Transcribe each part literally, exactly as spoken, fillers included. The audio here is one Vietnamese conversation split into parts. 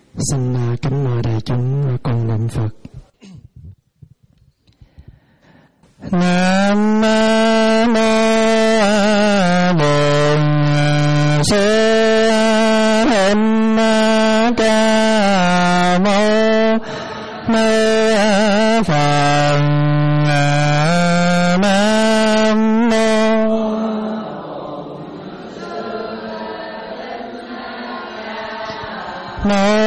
Xin kính mời đại chúng cùng niệm Phật. Nam mô Bổn Sư Thích Ca Mâu Ni Phật. Nam mô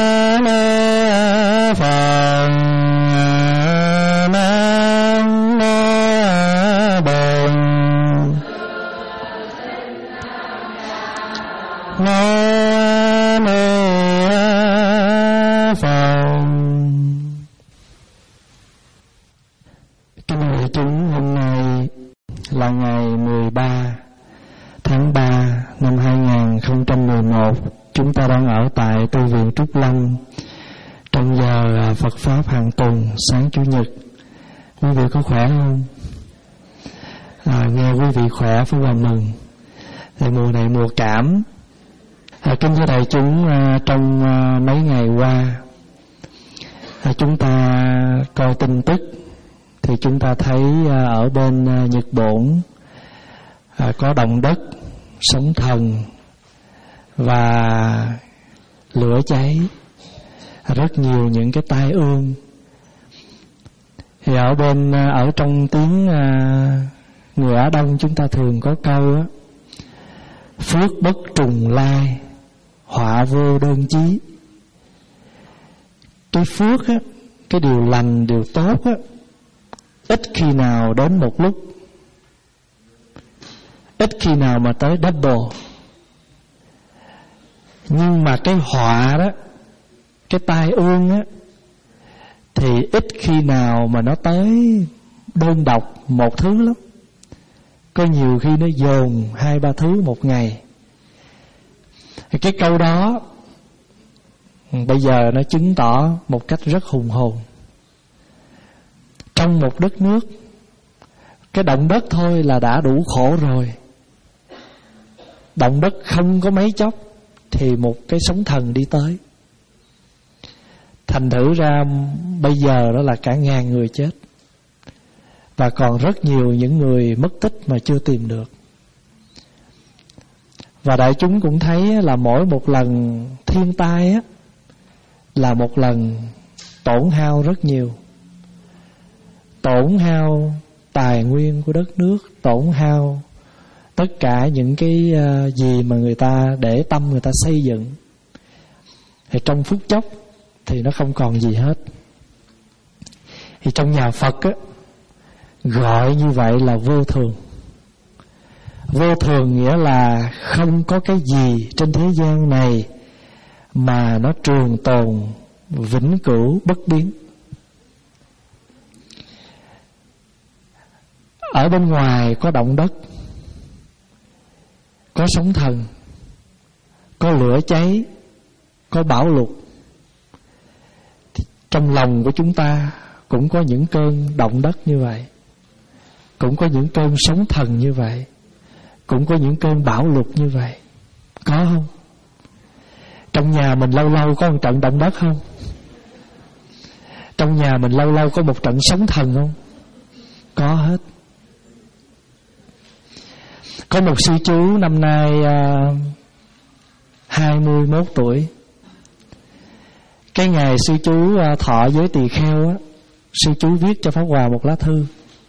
Chúng ta đang ở tại tu viện Trúc Lâm trong giờ Phật Pháp hàng tuần sáng Chủ nhật. Quý vị có khỏe không? À, nghe quý vị khỏe phải là mừng. Thì mùa này mùa cảm. À, kính thưa đại chúng, à, trong à, mấy ngày qua à, chúng ta coi tin tức thì chúng ta thấy à, ở bên à, Nhật Bản à, có động đất, sóng thần và lửa cháy, rất nhiều những cái tai ương. Thì ở bên ở trong tiếng người Á Đông chúng ta thường có câu á: phước bất trùng lai, họa vô đơn chí. Cái phước á, cái điều lành, điều tốt á, ít khi nào đến một lúc, ít khi nào mà tới double. Nhưng mà cái họa đó, cái tai ương á, thì ít khi nào mà nó tới đơn độc một thứ lắm. Có nhiều khi nó dồn hai ba thứ một ngày. Thì cái câu đó bây giờ nó chứng tỏ một cách rất hùng hồn. Trong một đất nước, cái động đất thôi là đã đủ khổ rồi. Động đất không có mấy chốc thì một cái sóng thần đi tới. Thành thử ra bây giờ đó là cả ngàn người chết, và còn rất nhiều những người mất tích mà chưa tìm được. Và đại chúng cũng thấy là mỗi một lần thiên tai á, là một lần tổn hao rất nhiều. Tổn hao tài nguyên của đất nước, tổn hao tất cả những cái gì mà người ta để tâm người ta xây dựng. Thì trong phút chốc thì nó không còn gì hết. Thì trong nhà Phật á, gọi như vậy là vô thường. Vô thường nghĩa là không có cái gì trên thế gian này mà nó trường tồn, vĩnh cửu, bất biến. Ở bên ngoài có động đất, có sóng thần, có lửa cháy, có bão lụt. Trong lòng của chúng ta cũng có những cơn động đất như vậy, cũng có những cơn sóng thần như vậy, cũng có những cơn bão lụt như vậy. Có không? Trong nhà mình lâu lâu có một trận động đất không? Trong nhà mình lâu lâu có một trận sóng thần không? Có hết. Có một sư chú năm nay uh, hai mươi mốt tuổi. Cái ngày sư chú uh, thọ giới tỳ kheo á, sư chú viết cho Pháp Hòa một lá thư.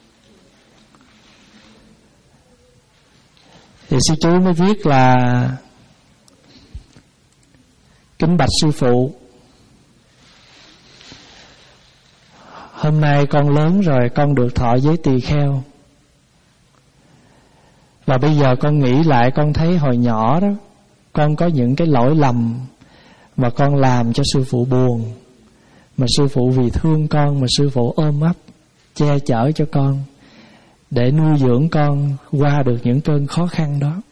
Thì sư chú mới viết là: kính bạch sư phụ, hôm nay con lớn rồi, con được thọ giới tỳ kheo. Và bây giờ con nghĩ lại, con thấy hồi nhỏ đó con có những cái lỗi lầm mà con làm cho sư phụ buồn, mà sư phụ vì thương con mà sư phụ ôm ấp che chở cho con để nuôi dưỡng con qua được những cơn khó khăn đó.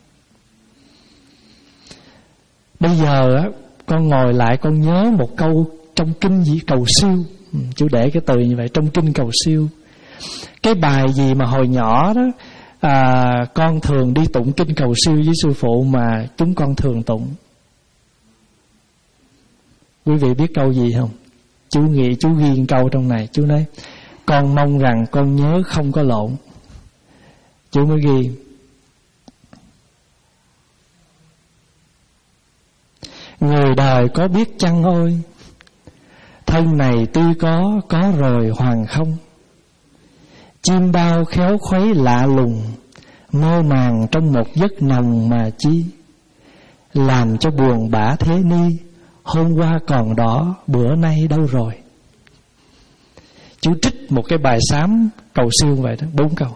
Bây giờ á, con ngồi lại con nhớ một câu trong kinh gì cầu siêu. Chú để cái từ như vậy, trong kinh cầu siêu. Cái bài gì mà hồi nhỏ đó à, con thường đi tụng kinh cầu siêu với sư phụ mà chúng con thường tụng Quý vị biết câu gì không? Chú nghĩ chú ghi câu trong này. Chú nói con mong rằng con nhớ không có lộn. Chú mới ghi người đời có biết chăng ôi, thân này tuy có, có rồi hoàng không. Chim bao khéo khuấy lạ lùng, mơ màng trong một giấc nồng mà chi. Làm cho buồn bã thế ni, hôm qua còn đó, bữa nay đâu rồi. Chú trích một cái bài sám cầu siêu vậy đó, bốn câu.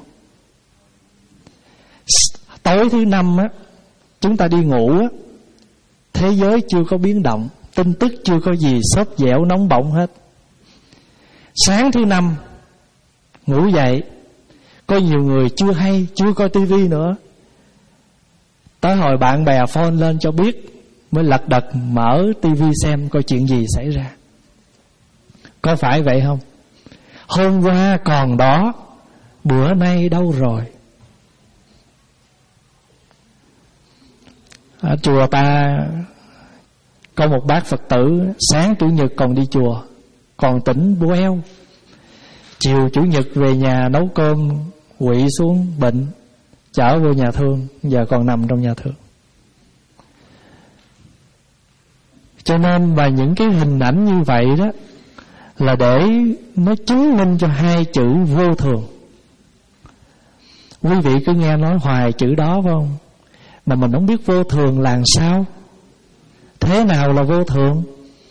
Tối thứ năm á, chúng ta đi ngủ á, thế giới chưa có biến động, tin tức chưa có gì xốp dẻo nóng bỏng hết. Sáng thứ năm ngủ dậy, có nhiều người chưa hay, chưa coi tivi nữa, tới hồi bạn bè phone lên cho biết, mới lật đật mở tivi xem coi chuyện gì xảy ra. Có phải vậy không? Hôm qua còn đó, bữa nay đâu rồi. Ở chùa ta có một bác Phật tử, sáng Chủ nhật còn đi chùa, còn tỉnh bố eo. Chiều Chủ nhật về nhà nấu cơm, quỵ xuống bệnh, chở vô nhà thương, giờ còn nằm trong nhà thương. Cho nên và những cái hình ảnh như vậy đó là để nó chứng minh cho hai chữ vô thường. Quý vị cứ nghe nói hoài chữ đó phải không? Mà mình không biết vô thường là sao. Thế nào là vô thường?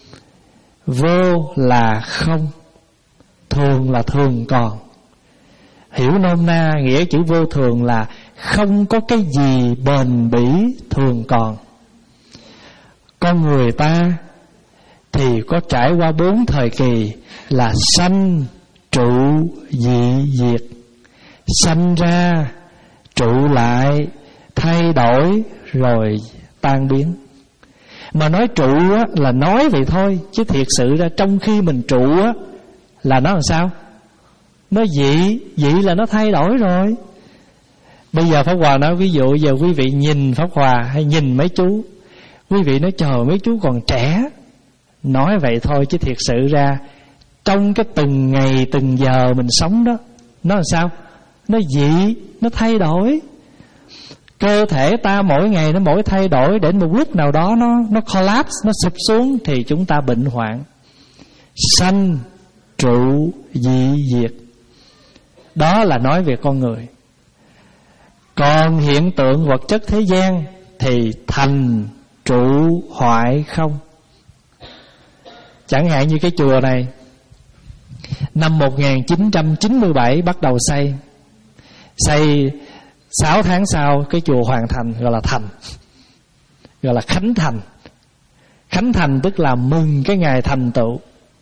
Vô là không, thường là thường còn. Hiểu nôm na nghĩa chữ vô thường là không có cái gì bền bỉ thường còn. Con người ta thì có trải qua bốn thời kỳ là sanh, trụ, dị, diệt. Sanh ra, trụ lại, thay đổi, rồi tan biến. Mà nói trụ á, là nói vậy thôi, chứ thiệt sự ra trong khi mình trụ á, là nó làm sao? Nó dị, dị là nó thay đổi rồi. Bây giờ Pháp Hòa nói ví dụ, giờ quý vị nhìn Pháp Hòa hay nhìn mấy chú, quý vị nói trời mấy chú còn trẻ. Nói vậy thôi chứ thiệt sự ra trong cái từng ngày từng giờ mình sống đó, nó làm sao? Nó dị, nó thay đổi. Cơ thể ta mỗi ngày nó mỗi thay đổi, đến một lúc nào đó nó nó collapse, nó sụp xuống thì chúng ta bệnh hoạn. Sanh, trụ, dị, diệt. Đó là nói về con người. Còn hiện tượng vật chất thế gian thì thành, trụ, hoại, không. Chẳng hạn như cái chùa này, năm một nghìn chín trăm chín mươi bảy bắt đầu xây. Xây sáu tháng sau cái chùa hoàn thành, gọi là thành, gọi là khánh thành. Khánh thành tức là mừng cái ngày thành tựu.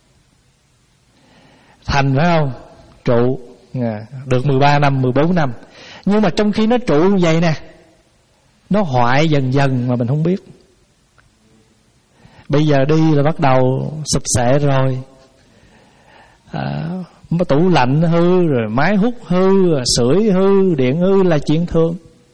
Thành phải không? Trụ được mười ba năm, mười bốn năm. Nhưng mà trong khi nó trụ như vậy nè, nó hoại dần dần mà mình không biết. Bây giờ đi là bắt đầu sụp xệ rồi, à, tủ lạnh hư, rồi máy hút hư, rồi sưởi hư, điện hư là chuyện thường.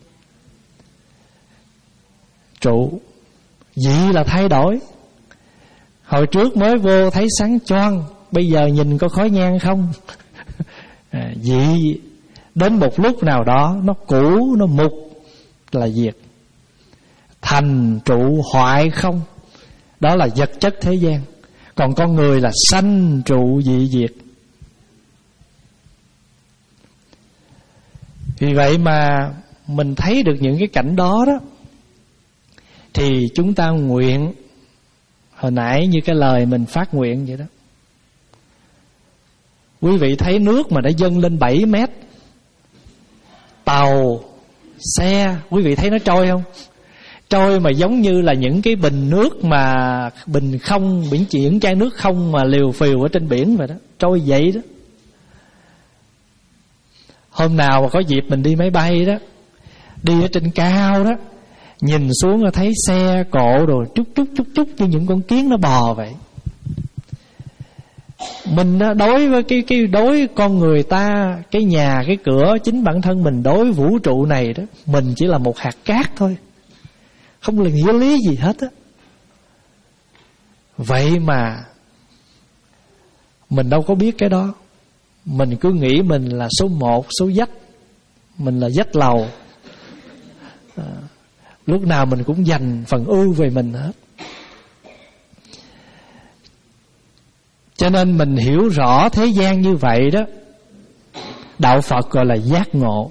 Trụ, dị là thay đổi. Hồi trước mới vô thấy sáng choang, bây giờ nhìn có khói nhang không. à, Dị đến một lúc nào đó nó cũ, nó mục là diệt. Thành, trụ, hoại, không. Đó là vật chất thế gian. Còn con người là sanh, trụ, dị, diệt. Vì vậy mà mình thấy được những cái cảnh đó đó, thì chúng ta nguyện, hồi nãy như cái lời mình phát nguyện vậy đó. Quý vị thấy nước mà đã dâng lên bảy mét, tàu, xe, quý vị thấy nó trôi không? Trôi mà giống như là những cái bình nước mà bình không, biển chuyển chai nước không mà liều phiều ở trên biển vậy đó, trôi vậy đó. Hôm nào mà có dịp mình đi máy bay đó, đi ở trên cao đó, nhìn xuống là thấy xe cộ rồi chút chút chút chút như những con kiến nó bò vậy. Mình đối với cái cái đối con người ta, cái nhà, cái cửa, chính bản thân mình đối vũ trụ này đó, mình chỉ là một hạt cát thôi, không là nghĩa lý gì hết á. Vậy mà mình đâu có biết cái đó. Mình cứ nghĩ mình là số một, số dách, mình là dách lầu. à, Lúc nào mình cũng dành phần ưu về mình hết. Cho nên mình hiểu rõ thế gian như vậy đó, đạo Phật gọi là giác ngộ.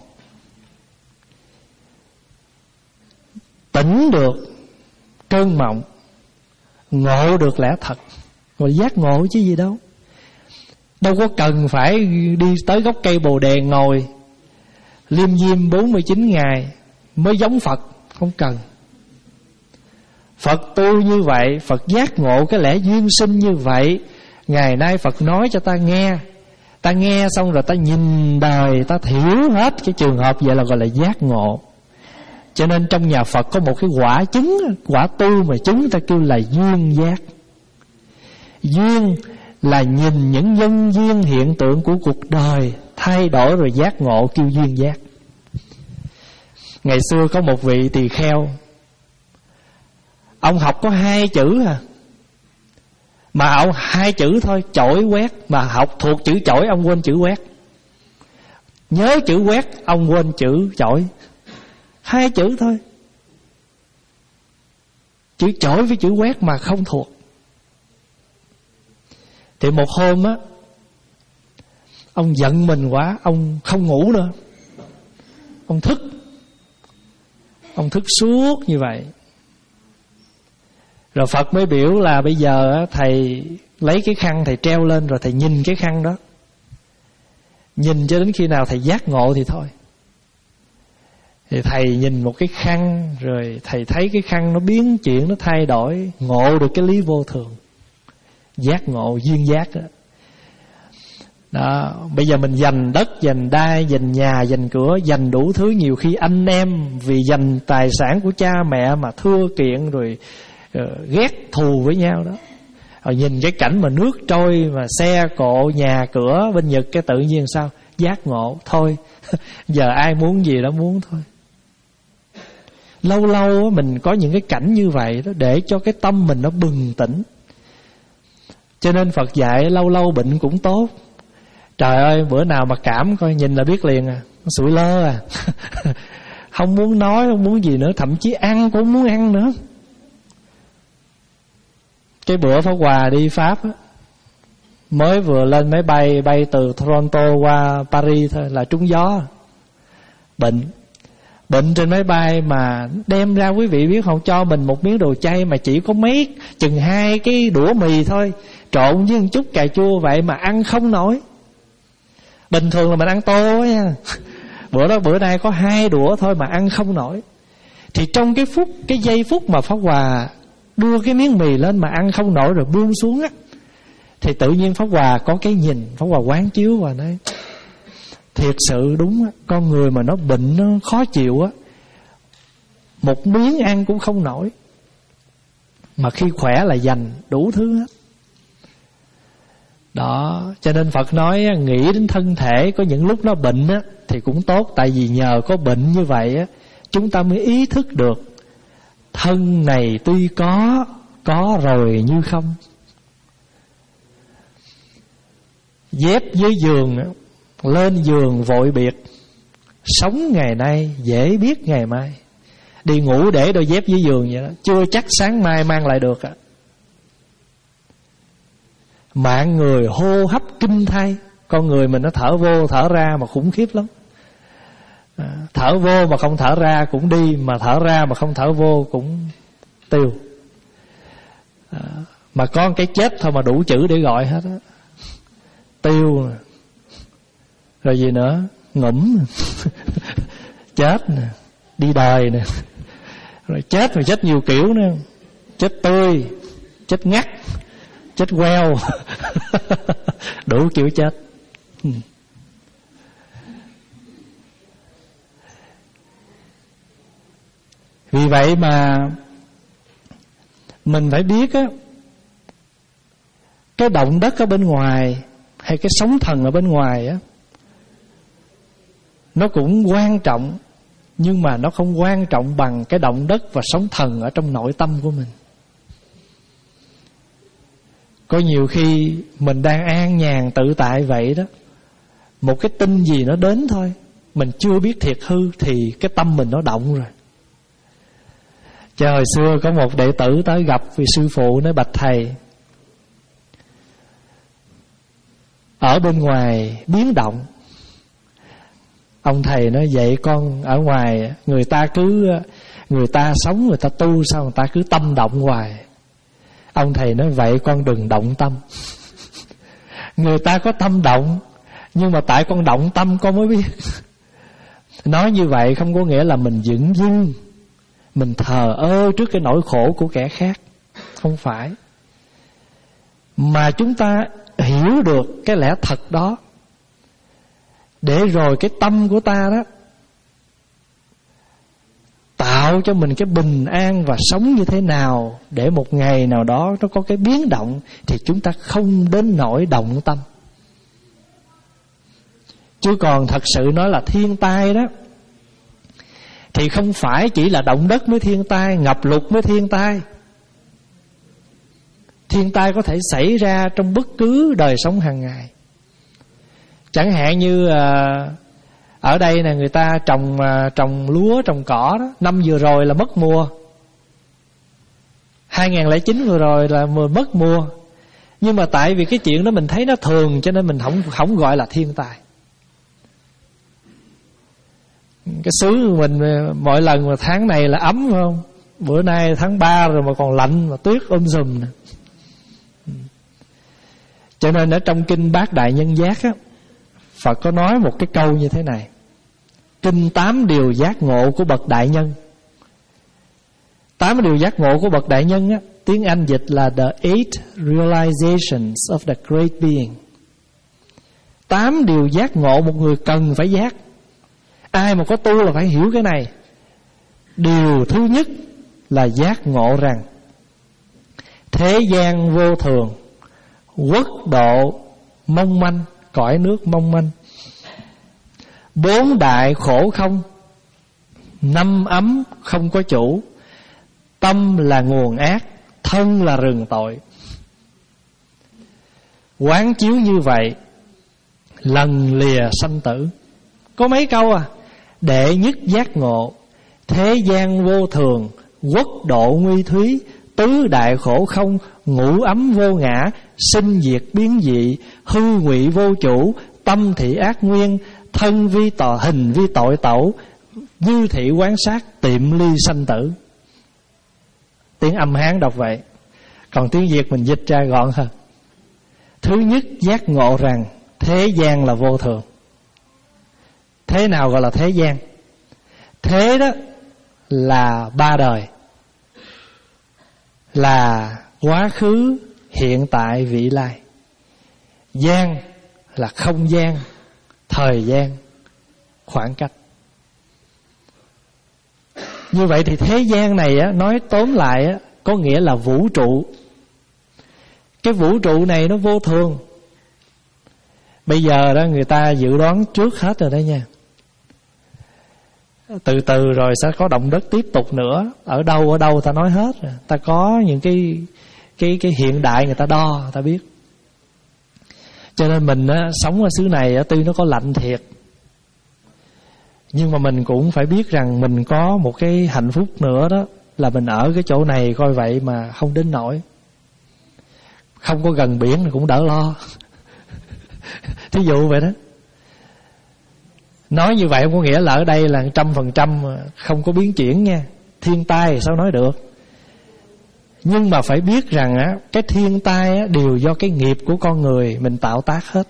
Tỉnh được cơn mộng, ngộ được lẽ thật, gọi là giác ngộ chứ gì đâu. Đâu có cần phải đi tới gốc cây bồ đề ngồi liêm diêm bốn mươi chín ngày mới giống Phật. Không cần. Phật tu như vậy, Phật giác ngộ cái lẽ duyên sinh như vậy. Ngày nay Phật nói cho ta nghe, ta nghe xong rồi ta nhìn đời, ta hiểu hết cái trường hợp vậy là gọi là giác ngộ. Cho nên trong nhà Phật có một cái quả chứng, quả tu mà chúng ta kêu là duyên giác. Duyên là nhìn những nhân duyên hiện tượng của cuộc đời thay đổi rồi giác ngộ, kêu duyên giác. Ngày xưa có một vị tỳ kheo, ông học có hai chữ à, mà ông hai chữ thôi, chổi quét. Mà học thuộc chữ chổi, ông quên chữ quét. Nhớ chữ quét, ông quên chữ chổi. Hai chữ thôi, chữ chổi với chữ quét mà không thuộc. Thì một hôm á, ông giận mình quá, ông không ngủ nữa, ông thức. Ông thức suốt như vậy. Rồi Phật mới biểu là bây giờ thầy lấy cái khăn thầy treo lên, rồi thầy nhìn cái khăn đó, nhìn cho đến khi nào thầy giác ngộ thì thôi. Thì thầy nhìn một cái khăn, rồi thầy thấy cái khăn nó biến chuyển, nó thay đổi, ngộ được cái lý vô thường, giác ngộ duyên giác đó. Đó, bây giờ mình dành đất, dành đai, dành nhà, dành cửa, dành đủ thứ. Nhiều khi anh em vì dành tài sản của cha mẹ mà thưa kiện rồi uh, ghét thù với nhau đó. Rồi nhìn cái cảnh mà nước trôi, mà xe cộ, nhà cửa bên Nhật, cái tự nhiên sao? Giác ngộ, thôi giờ ai muốn gì đó muốn thôi. Lâu lâu mình có những cái cảnh như vậy đó, để cho cái tâm mình nó bừng tỉnh. Cho nên Phật dạy lâu lâu bệnh cũng tốt. Trời ơi, bữa nào mà cảm coi, nhìn là biết liền à, sụi lơ à. Không muốn nói, không muốn gì nữa, thậm chí ăn cũng không muốn ăn nữa. Cái bữa Pháp Hòa đi Pháp á, mới vừa lên máy bay, bay từ Toronto qua Paris thôi là trúng gió. Bệnh Bệnh trên máy bay mà đem ra, quý vị biết không, cho mình một miếng đồ chay mà chỉ có mấy, chừng hai cái đũa mì thôi, trộn với một chút cà chua vậy mà ăn không nổi. Bình thường là mình ăn tô á nha. Bữa đó bữa nay có hai đũa thôi mà ăn không nổi. Thì trong cái phút, cái giây phút mà Pháp Hòa đưa cái miếng mì lên mà ăn không nổi rồi buông xuống á, thì tự nhiên Pháp Hòa có cái nhìn, Pháp Hòa quán chiếu và nói thiệt sự đúng á, con người mà nó bệnh, nó khó chịu á, một miếng ăn cũng không nổi. Mà khi khỏe là dành đủ thứ hết. Đó, cho nên Phật nói nghĩ đến thân thể có những lúc nó bệnh á thì cũng tốt. Tại vì nhờ có bệnh như vậy á, chúng ta mới ý thức được thân này tuy có, có rồi như không. Dép dưới giường, lên giường vội biệt, sống ngày nay dễ biết ngày mai. Đi ngủ để đôi dép dưới giường vậy đó, chưa chắc sáng mai mang lại được ạ. Mạng người hô hấp kinh thay. Con người mình nó thở vô thở ra mà khủng khiếp lắm. à, Thở vô mà không thở ra cũng đi, mà thở ra mà không thở vô cũng tiêu. à, Mà có cái chết thôi mà đủ chữ để gọi hết á. Tiêu nè, rồi gì nữa, ngủm chết nè, đi đời nè, rồi chết rồi chết nhiều kiểu nữa. Chết tươi, chết ngắt, chết queo. Đủ kiểu chết. Vì vậy mà mình phải biết á, cái động đất ở bên ngoài hay cái sóng thần ở bên ngoài á, nó cũng quan trọng, nhưng mà nó không quan trọng bằng cái động đất và sóng thần ở trong nội tâm của mình. Có nhiều khi mình đang an nhàn tự tại vậy đó, một cái tin gì nó đến thôi, mình chưa biết thiệt hư thì cái tâm mình nó động rồi. Cho hồi xưa có một đệ tử tới gặp vị sư phụ, nói: bạch thầy, ở bên ngoài biến động. Ông thầy nói: vậy con ở ngoài người ta cứ người ta sống, người ta tu, sao người ta cứ tâm động hoài? Ông thầy nói: vậy con đừng động tâm. Người ta có tâm động, nhưng mà tại con động tâm con mới biết. Nói như vậy không có nghĩa là mình dửng dưng, mình thờ ơ trước cái nỗi khổ của kẻ khác. Không phải. Mà chúng ta hiểu được cái lẽ thật đó, để rồi cái tâm của ta đó tạo cho mình cái bình an và sống như thế nào, để một ngày nào đó nó có cái biến động thì chúng ta không đến nỗi động tâm. Chứ còn thật sự nói là thiên tai đó, thì không phải chỉ là động đất mới thiên tai, ngập lụt mới thiên tai. Thiên tai có thể xảy ra trong bất cứ đời sống hàng ngày. Chẳng hạn như à, ở đây nè, người ta trồng à, trồng lúa, trồng cỏ đó, năm vừa rồi là mất mùa. hai không không chín vừa rồi là mất mùa. Nhưng mà tại vì cái chuyện đó mình thấy nó thường, cho nên mình không không gọi là thiên tai. Cái xứ mình mỗi lần mà tháng này là ấm, phải không? Bữa nay tháng ba rồi mà còn lạnh, mà tuyết um sùm nè. Cho nên ở trong kinh Bát Đại Nhân Giác á, Phật có nói một cái câu như thế này: kinh tám điều giác ngộ của bậc đại nhân. Tám điều giác ngộ của bậc đại nhân á, tiếng Anh dịch là the eight realizations of the great being. Tám điều giác ngộ một người cần phải giác. Ai mà có tu là phải hiểu cái này. Điều thứ nhất là giác ngộ rằng thế gian vô thường, quốc độ mong manh, cõi nước mong manh, bốn đại khổ không, năm ấm không có chủ, tâm là nguồn ác, thân là rừng tội. Quán chiếu như vậy, lần lìa sanh tử. Có mấy câu à: đệ nhất giác ngộ, thế gian vô thường, quốc độ nguy thúy, tứ đại khổ không, ngũ ấm vô ngã, sinh diệt biến dị, hư ngụy vô chủ, tâm thị ác nguyên, thân vi tò hình vi tội tẩu, như thị quán sát, tiệm ly sanh tử. Tiếng Âm Hán đọc vậy, còn tiếng Việt mình dịch ra gọn hơn. Thứ nhất, giác ngộ rằng thế gian là vô thường. Thế nào gọi là thế gian? Thế đó là ba đời, là quá khứ, hiện tại, vị lai. Gian là không gian, thời gian, khoảng cách. Như vậy thì thế gian này á, nói tóm lại á, có nghĩa là vũ trụ. Cái vũ trụ này nó vô thường. Bây giờ đó người ta dự đoán trước hết rồi đó nha. Từ từ rồi sẽ có động đất tiếp tục nữa. Ở đâu ở đâu ta nói hết rồi. Ta có những cái cái cái hiện đại người ta đo, ta biết. Cho nên mình á, sống ở xứ này á, tuy nó có lạnh thiệt, nhưng mà mình cũng phải biết rằng mình có một cái hạnh phúc nữa đó, là mình ở cái chỗ này coi vậy mà không đến nỗi. Không có gần biển thì cũng đỡ lo. Thí dụ vậy đó. Nói như vậy không có nghĩa là ở đây là trăm phần trăm không có biến chuyển nha. Thiên tai sao nói được. Nhưng mà phải biết rằng á, cái thiên tai á, đều do cái nghiệp của con người mình tạo tác hết.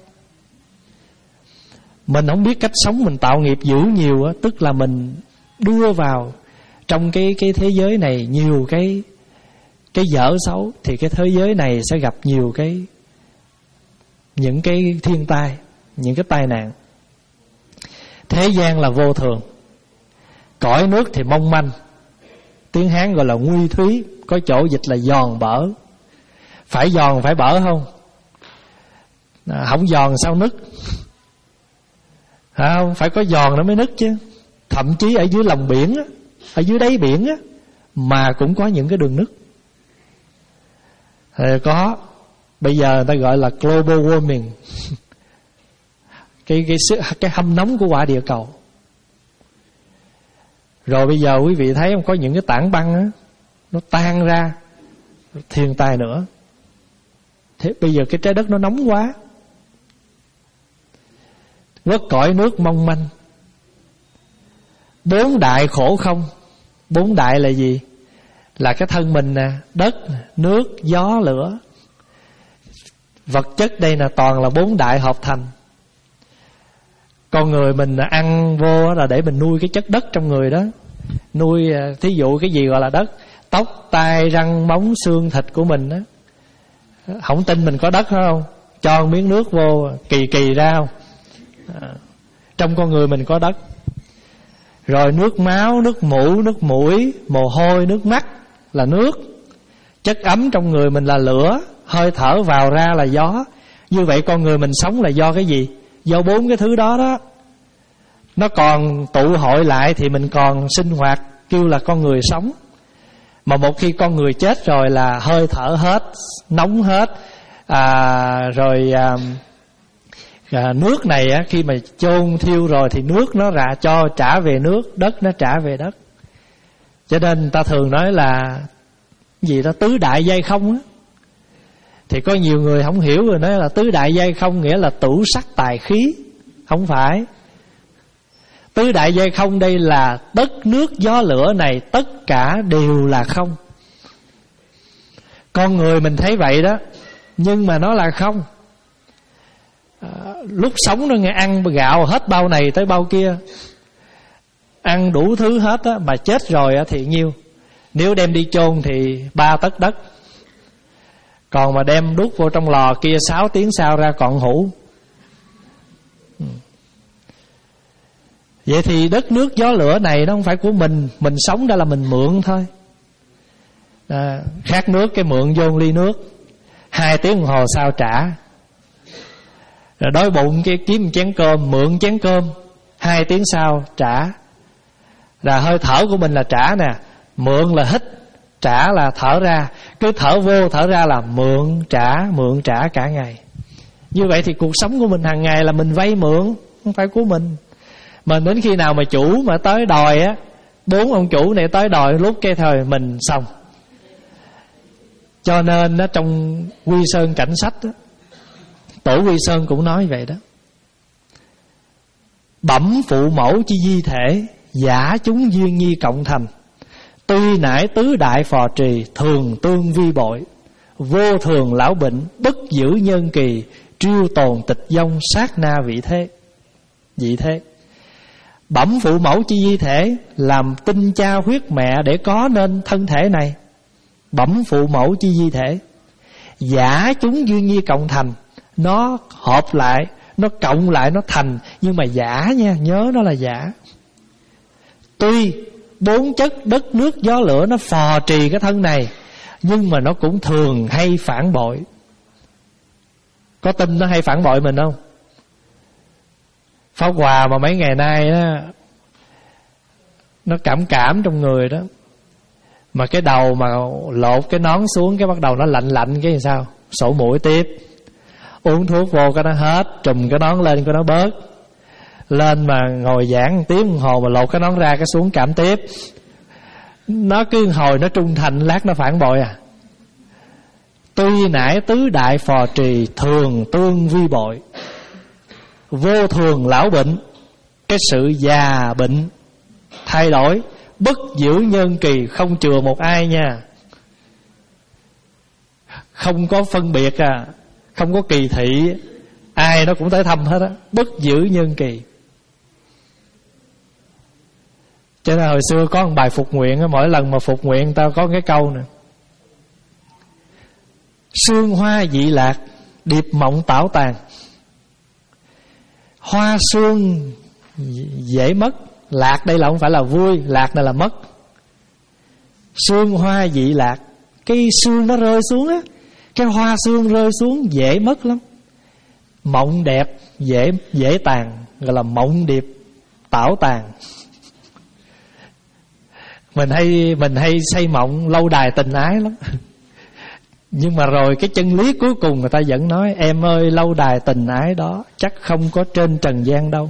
Mình không biết cách sống, mình tạo nghiệp dữ nhiều á, tức là mình đưa vào trong cái cái thế giới này nhiều cái cái dở xấu, thì cái thế giới này sẽ gặp nhiều cái những cái thiên tai, những cái tai nạn. Thế gian là vô thường, cõi nước thì mong manh, tiếng Hán gọi là nguy thúy, có chỗ dịch là giòn bở. Phải giòn phải bở không? À, không giòn sao nứt? À, không, phải có giòn nó mới nứt chứ. Thậm chí ở dưới lòng biển á, ở dưới đáy biển á, mà cũng có những cái đường nứt. Thì có Bây giờ người ta gọi là global warming. Cái cái cái hâm nóng của quả địa cầu. Rồi bây giờ quý vị thấy không, có những cái tảng băng á, nó tan ra, thiên tai nữa. Thế bây giờ cái trái đất nó nóng quá, quất cõi nước mong manh. Bốn đại khổ không. Bốn đại là gì? Là cái thân mình nè, đất, nước, gió, lửa. Vật chất đây là toàn là bốn đại hợp thành. Con người mình ăn vô là để mình nuôi cái chất đất trong người đó. Nuôi, thí dụ cái gì gọi là đất? Tóc, tai, răng, móng, xương, thịt của mình đó. Không tin mình có đất không? Cho một miếng nước vô, kỳ kỳ ra không? À, trong con người mình có đất. Rồi nước máu, nước mũi, nước mũi, mồ hôi, nước mắt là nước. Chất ấm trong người mình là lửa. Hơi thở vào ra là gió. Như vậy con người mình sống là do cái gì? Do bốn cái thứ đó đó. Nó còn tụ hội lại thì mình còn sinh hoạt, kêu là con người sống. Mà một khi con người chết rồi là hơi thở hết, nóng hết. à, Rồi à, à, nước này á, khi mà chôn thiêu rồi thì nước nó ra cho trả về nước, đất nó trả về đất. Cho nên người ta thường nói là gì đó tứ đại giai không á. Thì có nhiều người không hiểu rồi nói là tứ đại giai không nghĩa là tửu sắc tài khí. Không phải. Tứ đại giai không đây là đất nước gió lửa này tất cả đều là không. Con người mình thấy vậy đó, nhưng mà nó là không. à, Lúc sống nó nghe ăn gạo hết bao này tới bao kia, ăn đủ thứ hết á, mà chết rồi á thì nhiêu. Nếu đem đi chôn thì ba tấc đất. Còn mà đem đút vô trong lò kia sáu tiếng sau ra còn hũ. Vậy thì đất nước gió lửa này nó không phải của mình. Mình sống đó là mình mượn thôi. à, Khát nước cái mượn vô ly nước, hai tiếng đồng hồ sau trả. Rồi đói bụng cái kiếm một chén cơm, mượn chén cơm, hai tiếng sau trả. Là hơi thở của mình là trả nè. Mượn là hít, trả là thở ra. Cứ thở vô thở ra là mượn trả, mượn trả cả ngày. Như vậy thì cuộc sống của mình hàng ngày là mình vay mượn, không phải của mình. Mà đến khi nào mà chủ mà tới đòi á, bốn ông chủ này tới đòi lúc cái thời mình xong. Cho nên đó, trong Quy Sơn Cảnh Sách đó, Tổ Quy Sơn cũng nói vậy đó. Bẩm phụ mẫu chi di thể, giả chúng duyên nhi cộng thành. Tuy nải tứ đại phò trì, thường tương vi bội. Vô thường lão bệnh, bất giữ nhân kỳ. Triêu tồn tịch dông, sát na vị thế. Vị thế. Bẩm phụ mẫu chi di thể, làm tinh cha huyết mẹ để có nên thân thể này. Bẩm phụ mẫu chi di thể, giả chúng duyên nhi cộng thành. Nó hợp lại, nó cộng lại, nó thành. Nhưng mà giả nha, nhớ nó là giả. Tuy bốn chất đất nước gió lửa nó phò trì cái thân này, nhưng mà nó cũng thường hay phản bội. Có tin nó hay phản bội mình không? Pháp Hòa mà mấy ngày nay đó, nó cảm cảm trong người đó. Mà cái đầu mà lột cái nón xuống, cái bắt đầu nó lạnh lạnh cái gì sao? Sổ mũi tiếp. Uống thuốc vô cái nó hết, trùm cái nón lên cái nó bớt. Lên mà ngồi giảng tiếng đồng hồ mà lột cái nón ra cái xuống cảm tiếp. Nó cứ hồi nó trung thành, lát nó phản bội à. Tuy nải tứ đại phò trì, thường tương vi bội. Vô thường lão bệnh, cái sự già bệnh thay đổi, bất giữ nhân kỳ, không chừa một ai nha. Không có phân biệt à, không có kỳ thị, ai nó cũng tới thăm hết á. Bất giữ nhân kỳ. Cho nên hồi xưa có một bài phục nguyện, mỗi lần mà phục nguyện tao có cái câu nè: sương hoa dị lạc, điệp mộng tảo tàn. Hoa sương dễ mất. Lạc đây là không phải là vui, lạc này là mất. Sương hoa dị lạc, cái sương nó rơi xuống á, cái hoa sương rơi xuống dễ mất lắm. Mộng đẹp dễ dễ tàn, gọi là mộng điệp tảo tàn. Mình hay mình hay xây mộng lâu đài tình ái lắm. Nhưng mà rồi cái chân lý cuối cùng người ta vẫn nói: em ơi, lâu đài tình ái đó chắc không có trên trần gian đâu.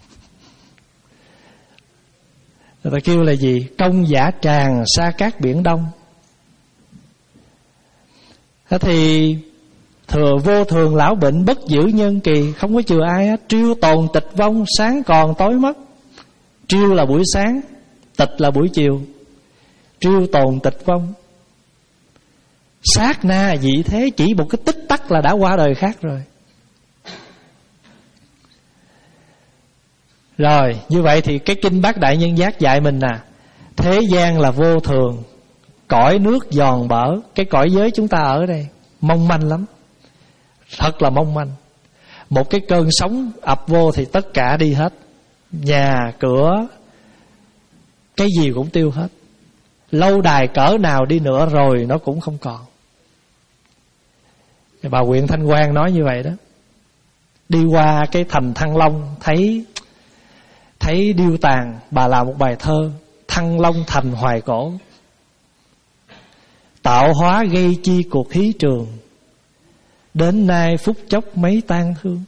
Người ta kêu là gì? Công giả tràng xa cát biển đông. Thế thì thừa vô thường lão bệnh, bất diệu nhân kỳ, không có chừa ai hết. Triêu tồn tịch vong, sáng còn tối mất. Triêu là buổi sáng, tịch là buổi chiều. Triêu tồn tịch vong, sát na dị thế, chỉ một cái tích tắc là đã qua đời khác rồi. Rồi, như vậy thì cái kinh Bát Đại Nhân Giác dạy mình nè: thế gian là vô thường, cõi nước giòn bở. Cái cõi giới chúng ta ở đây mong manh lắm, thật là mong manh. Một cái cơn sóng ập vô thì tất cả đi hết. Nhà, cửa, cái gì cũng tiêu hết. Lâu đài cỡ nào đi nữa rồi nó cũng không còn. Bà huyện Thanh Quan nói như vậy đó. Đi qua cái thành Thăng Long, Thấy Thấy điêu tàn. Bà làm một bài thơ: Thăng Long thành hoài cổ, tạo hóa gây chi cuộc hí trường, đến nay phút chốc mấy tan thương.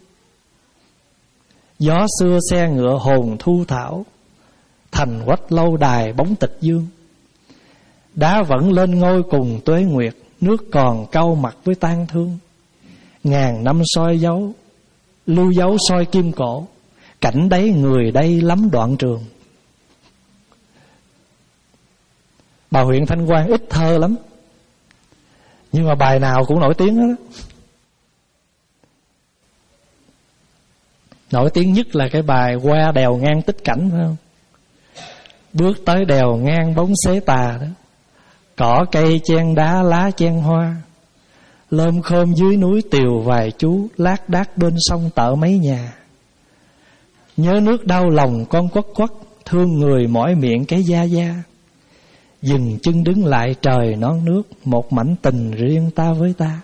Gió xưa xe ngựa hồn thu thảo, thành quách lâu đài bóng tịch dương. Đá vẫn lên ngôi cùng tuế nguyệt, nước còn cau mặt với tan thương. Ngàn năm soi dấu, lưu dấu soi kim cổ, cảnh đấy người đây lắm đoạn trường. Bà huyện Thanh Quan ít thơ lắm, nhưng mà bài nào cũng nổi tiếng hết đó. Nổi tiếng nhất là cái bài Qua đèo ngang tích cảnh, phải không? Bước tới đèo ngang bóng xế tà đó, cỏ cây chen đá lá chen hoa, lơm khơm dưới núi tiều vài chú, lác đác bên sông tợ mấy nhà. Nhớ nước đau lòng con quất quất, thương người mỏi miệng cái da da. Dừng chân đứng lại trời non nước, một mảnh tình riêng ta với ta.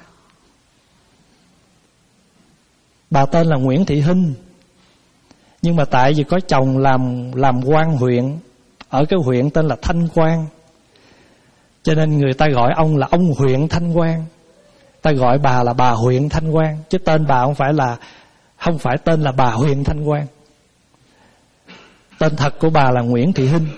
Bà tên là Nguyễn Thị Hinh, nhưng mà tại vì có chồng làm làm quan huyện ở cái huyện tên là Thanh Quan, cho nên người ta gọi ông là ông huyện Thanh Quan. Ta gọi bà là bà huyện Thanh Quan, chứ tên bà không phải là không phải tên là bà huyện Thanh Quan. Tên thật của bà là Nguyễn Thị Hinh.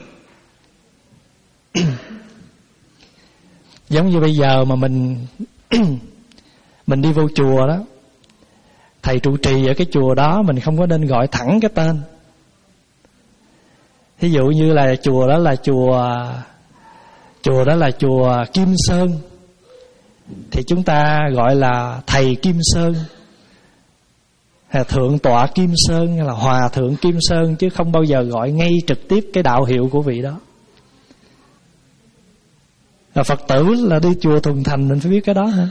Giống như bây giờ mà mình mình đi vô chùa đó, thầy trụ trì ở cái chùa đó mình không có nên gọi thẳng cái tên. Ví dụ như là chùa đó là chùa Chùa đó là chùa Kim Sơn, thì chúng ta gọi là thầy Kim Sơn, hay thượng tọa Kim Sơn, hay là hòa thượng Kim Sơn, chứ không bao giờ gọi ngay trực tiếp cái đạo hiệu của vị đó. Là Phật tử là đi chùa thuần thành mình phải biết cái đó hả?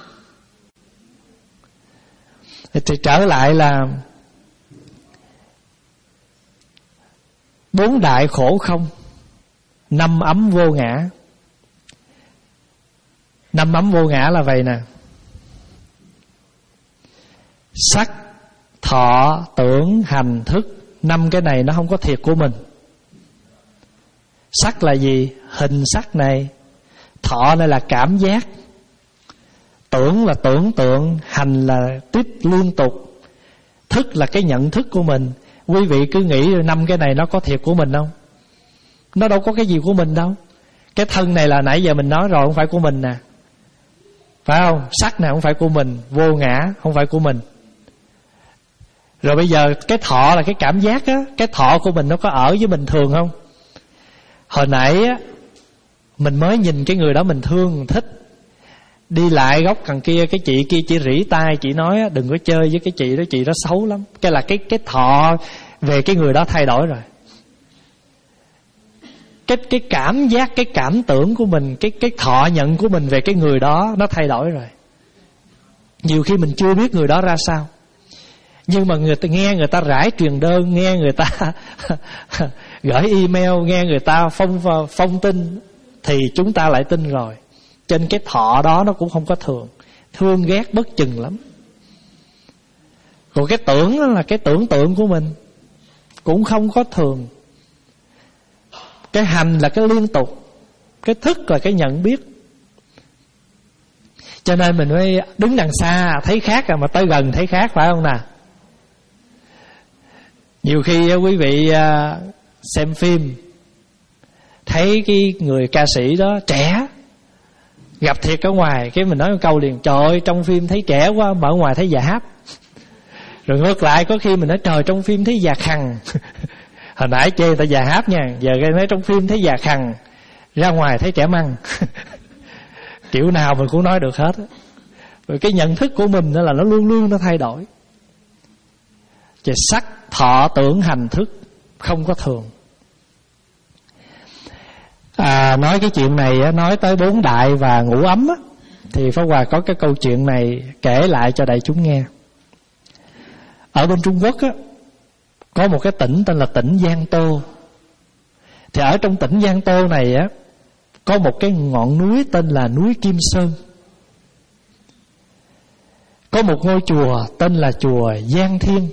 Thì trở lại là bốn đại khổ không, năm ấm vô ngã. Năm ấm vô ngã là vậy nè: sắc, thọ, tưởng, hành, thức. Năm cái này nó không có thiệt của mình. Sắc là gì? Hình sắc này. Thọ này là cảm giác. Tưởng là tưởng tượng. Hành là tiếp liên tục. Thức là cái nhận thức của mình. Quý vị cứ nghĩ năm cái này nó có thiệt của mình không? Nó đâu có cái gì của mình đâu. Cái thân này là nãy giờ mình nói rồi, không phải của mình nè, phải không? Sắc này không phải của mình, vô ngã, không phải của mình. Rồi bây giờ cái thọ là cái cảm giác á, cái thọ của mình nó có ở với mình thường không? Hồi nãy á, mình mới nhìn cái người đó mình thương, mình thích, đi lại góc đằng kia, cái chị kia chỉ rỉ tai, chị nói á, đừng có chơi với cái chị đó, chị đó xấu lắm. Cái là cái cái thọ về cái người đó thay đổi rồi. Cái cái cảm giác, cái cảm tưởng của mình, cái cái thọ nhận của mình về cái người đó nó thay đổi rồi. Nhiều khi mình chưa biết người đó ra sao, nhưng mà người ta nghe người ta rải truyền đơn, nghe người ta gửi email, nghe người ta phong phong tin, thì chúng ta lại tin rồi. Trên cái thọ đó nó cũng không có thường, thương ghét bất chừng lắm. Còn cái tưởng đó là cái tưởng tượng của mình, cũng không có thường. Cái hành là cái liên tục, cái thức là cái nhận biết. Cho nên mình mới đứng đằng xa thấy khác mà tới gần thấy khác, phải không nè? Nhiều khi quý vị xem phim thấy cái người ca sĩ đó trẻ, gặp thiệt ở ngoài, cái mình nói một câu liền: trời ơi, trong phim thấy trẻ quá mà ở ngoài thấy già háp. Rồi ngược lại có khi mình nói: trời, trong phim thấy già khằng. Hồi nãy chê người ta già háp nha, giờ cái nói trong phim thấy già khằng, ra ngoài thấy trẻ măng. Kiểu nào mình cũng nói được hết. Rồi cái nhận thức của mình đó là nó luôn luôn nó thay đổi. Về sắc thọ tưởng hành thức không có thường. À, nói cái chuyện này nói tới bốn đại và ngũ ấm á, thì Pháp Hòa có cái câu chuyện này kể lại cho đại chúng nghe. Ở bên Trung Quốc á, có một cái tỉnh tên là tỉnh Giang Tô. Thì ở trong tỉnh Giang Tô này á, có một cái ngọn núi tên là núi Kim Sơn. Có một ngôi chùa tên là chùa Giang Thiên.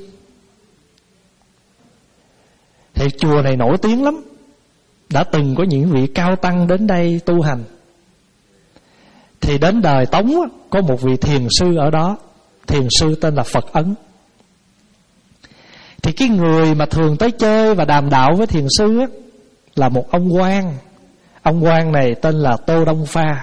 Thì chùa này nổi tiếng lắm, đã từng có những vị cao tăng đến đây tu hành. Thì đến đời Tống á, có một vị thiền sư ở đó, thiền sư tên là Phật Ấn. Thì cái người mà thường tới chơi và đàm đạo với thiền sư á, là một ông quan. Ông quan này tên là Tô Đông Pha.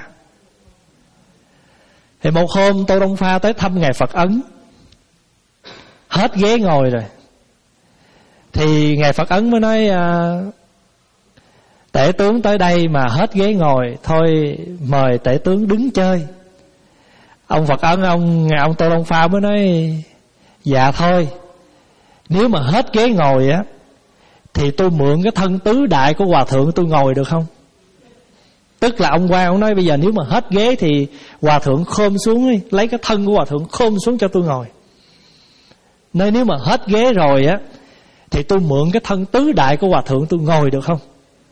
Thì một hôm Tô Đông Pha tới thăm ngài Phật Ấn, hết ghế ngồi rồi. Thì ngài Phật Ấn mới nói: à, tể tướng tới đây mà hết ghế ngồi, thôi mời tể tướng đứng chơi. Ông Phật Ấn, ông ông Tô Đông Pha mới nói: dạ thôi, nếu mà hết ghế ngồi á thì tôi mượn cái thân tứ đại của hòa thượng tôi ngồi được không? Tức là ông quan ông nói: bây giờ nếu mà hết ghế thì hòa thượng khom xuống đi, lấy cái thân của hòa thượng khom xuống cho tôi ngồi. Nên nếu mà hết ghế rồi á thì tôi mượn cái thân tứ đại của hòa thượng tôi ngồi được không?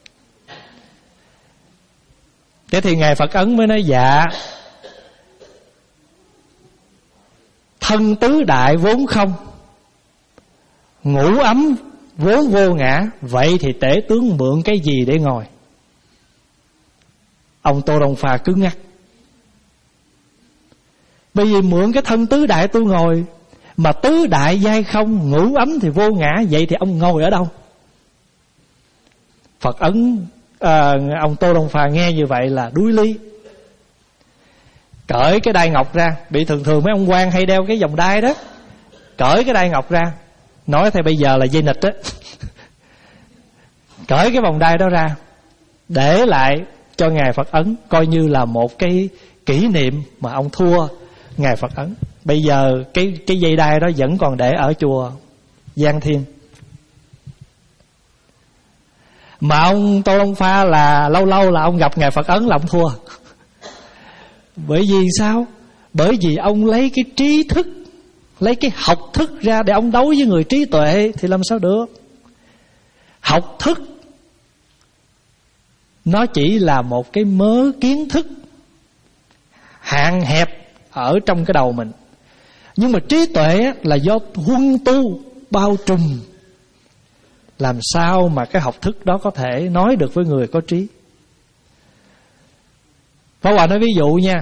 Thế thì ngài Phật Ấn mới nói: dạ, thân tứ đại vốn không, ngũ ấm vốn vô ngã, vậy thì tể tướng mượn cái gì để ngồi? Ông Tô Đông Pha cứ ngắt. Bởi vì mượn cái thân tứ đại tôi ngồi, mà tứ đại giai không, ngũ ấm thì vô ngã, vậy thì ông ngồi ở đâu? Phật Ấn à, ông Tô Đông Pha nghe như vậy là đuối lý, cởi cái đai ngọc ra. Bị thường thường mấy ông quan hay đeo cái vòng đai đó, cởi cái đai ngọc ra, nói theo bây giờ là dây nịch á. Cởi cái vòng đai đó ra, để lại cho ngài Phật Ấn, coi như là một cái kỷ niệm mà ông thua ngài Phật Ấn. Bây giờ cái cái dây đai đó vẫn còn để ở chùa Giang Thiên. Mà ông Tô Đông Pha là lâu lâu là ông gặp ngài Phật Ấn là ông thua. Bởi vì sao? Bởi vì ông lấy cái trí thức, lấy cái học thức ra để ông đấu với người trí tuệ thì làm sao được? Học thức nó chỉ là một cái mớ kiến thức hạn hẹp ở trong cái đầu mình. Nhưng mà trí tuệ là do huân tu bao trùm. Làm sao mà cái học thức đó có thể nói được với người có trí? Pháp Hòa nói ví dụ nha.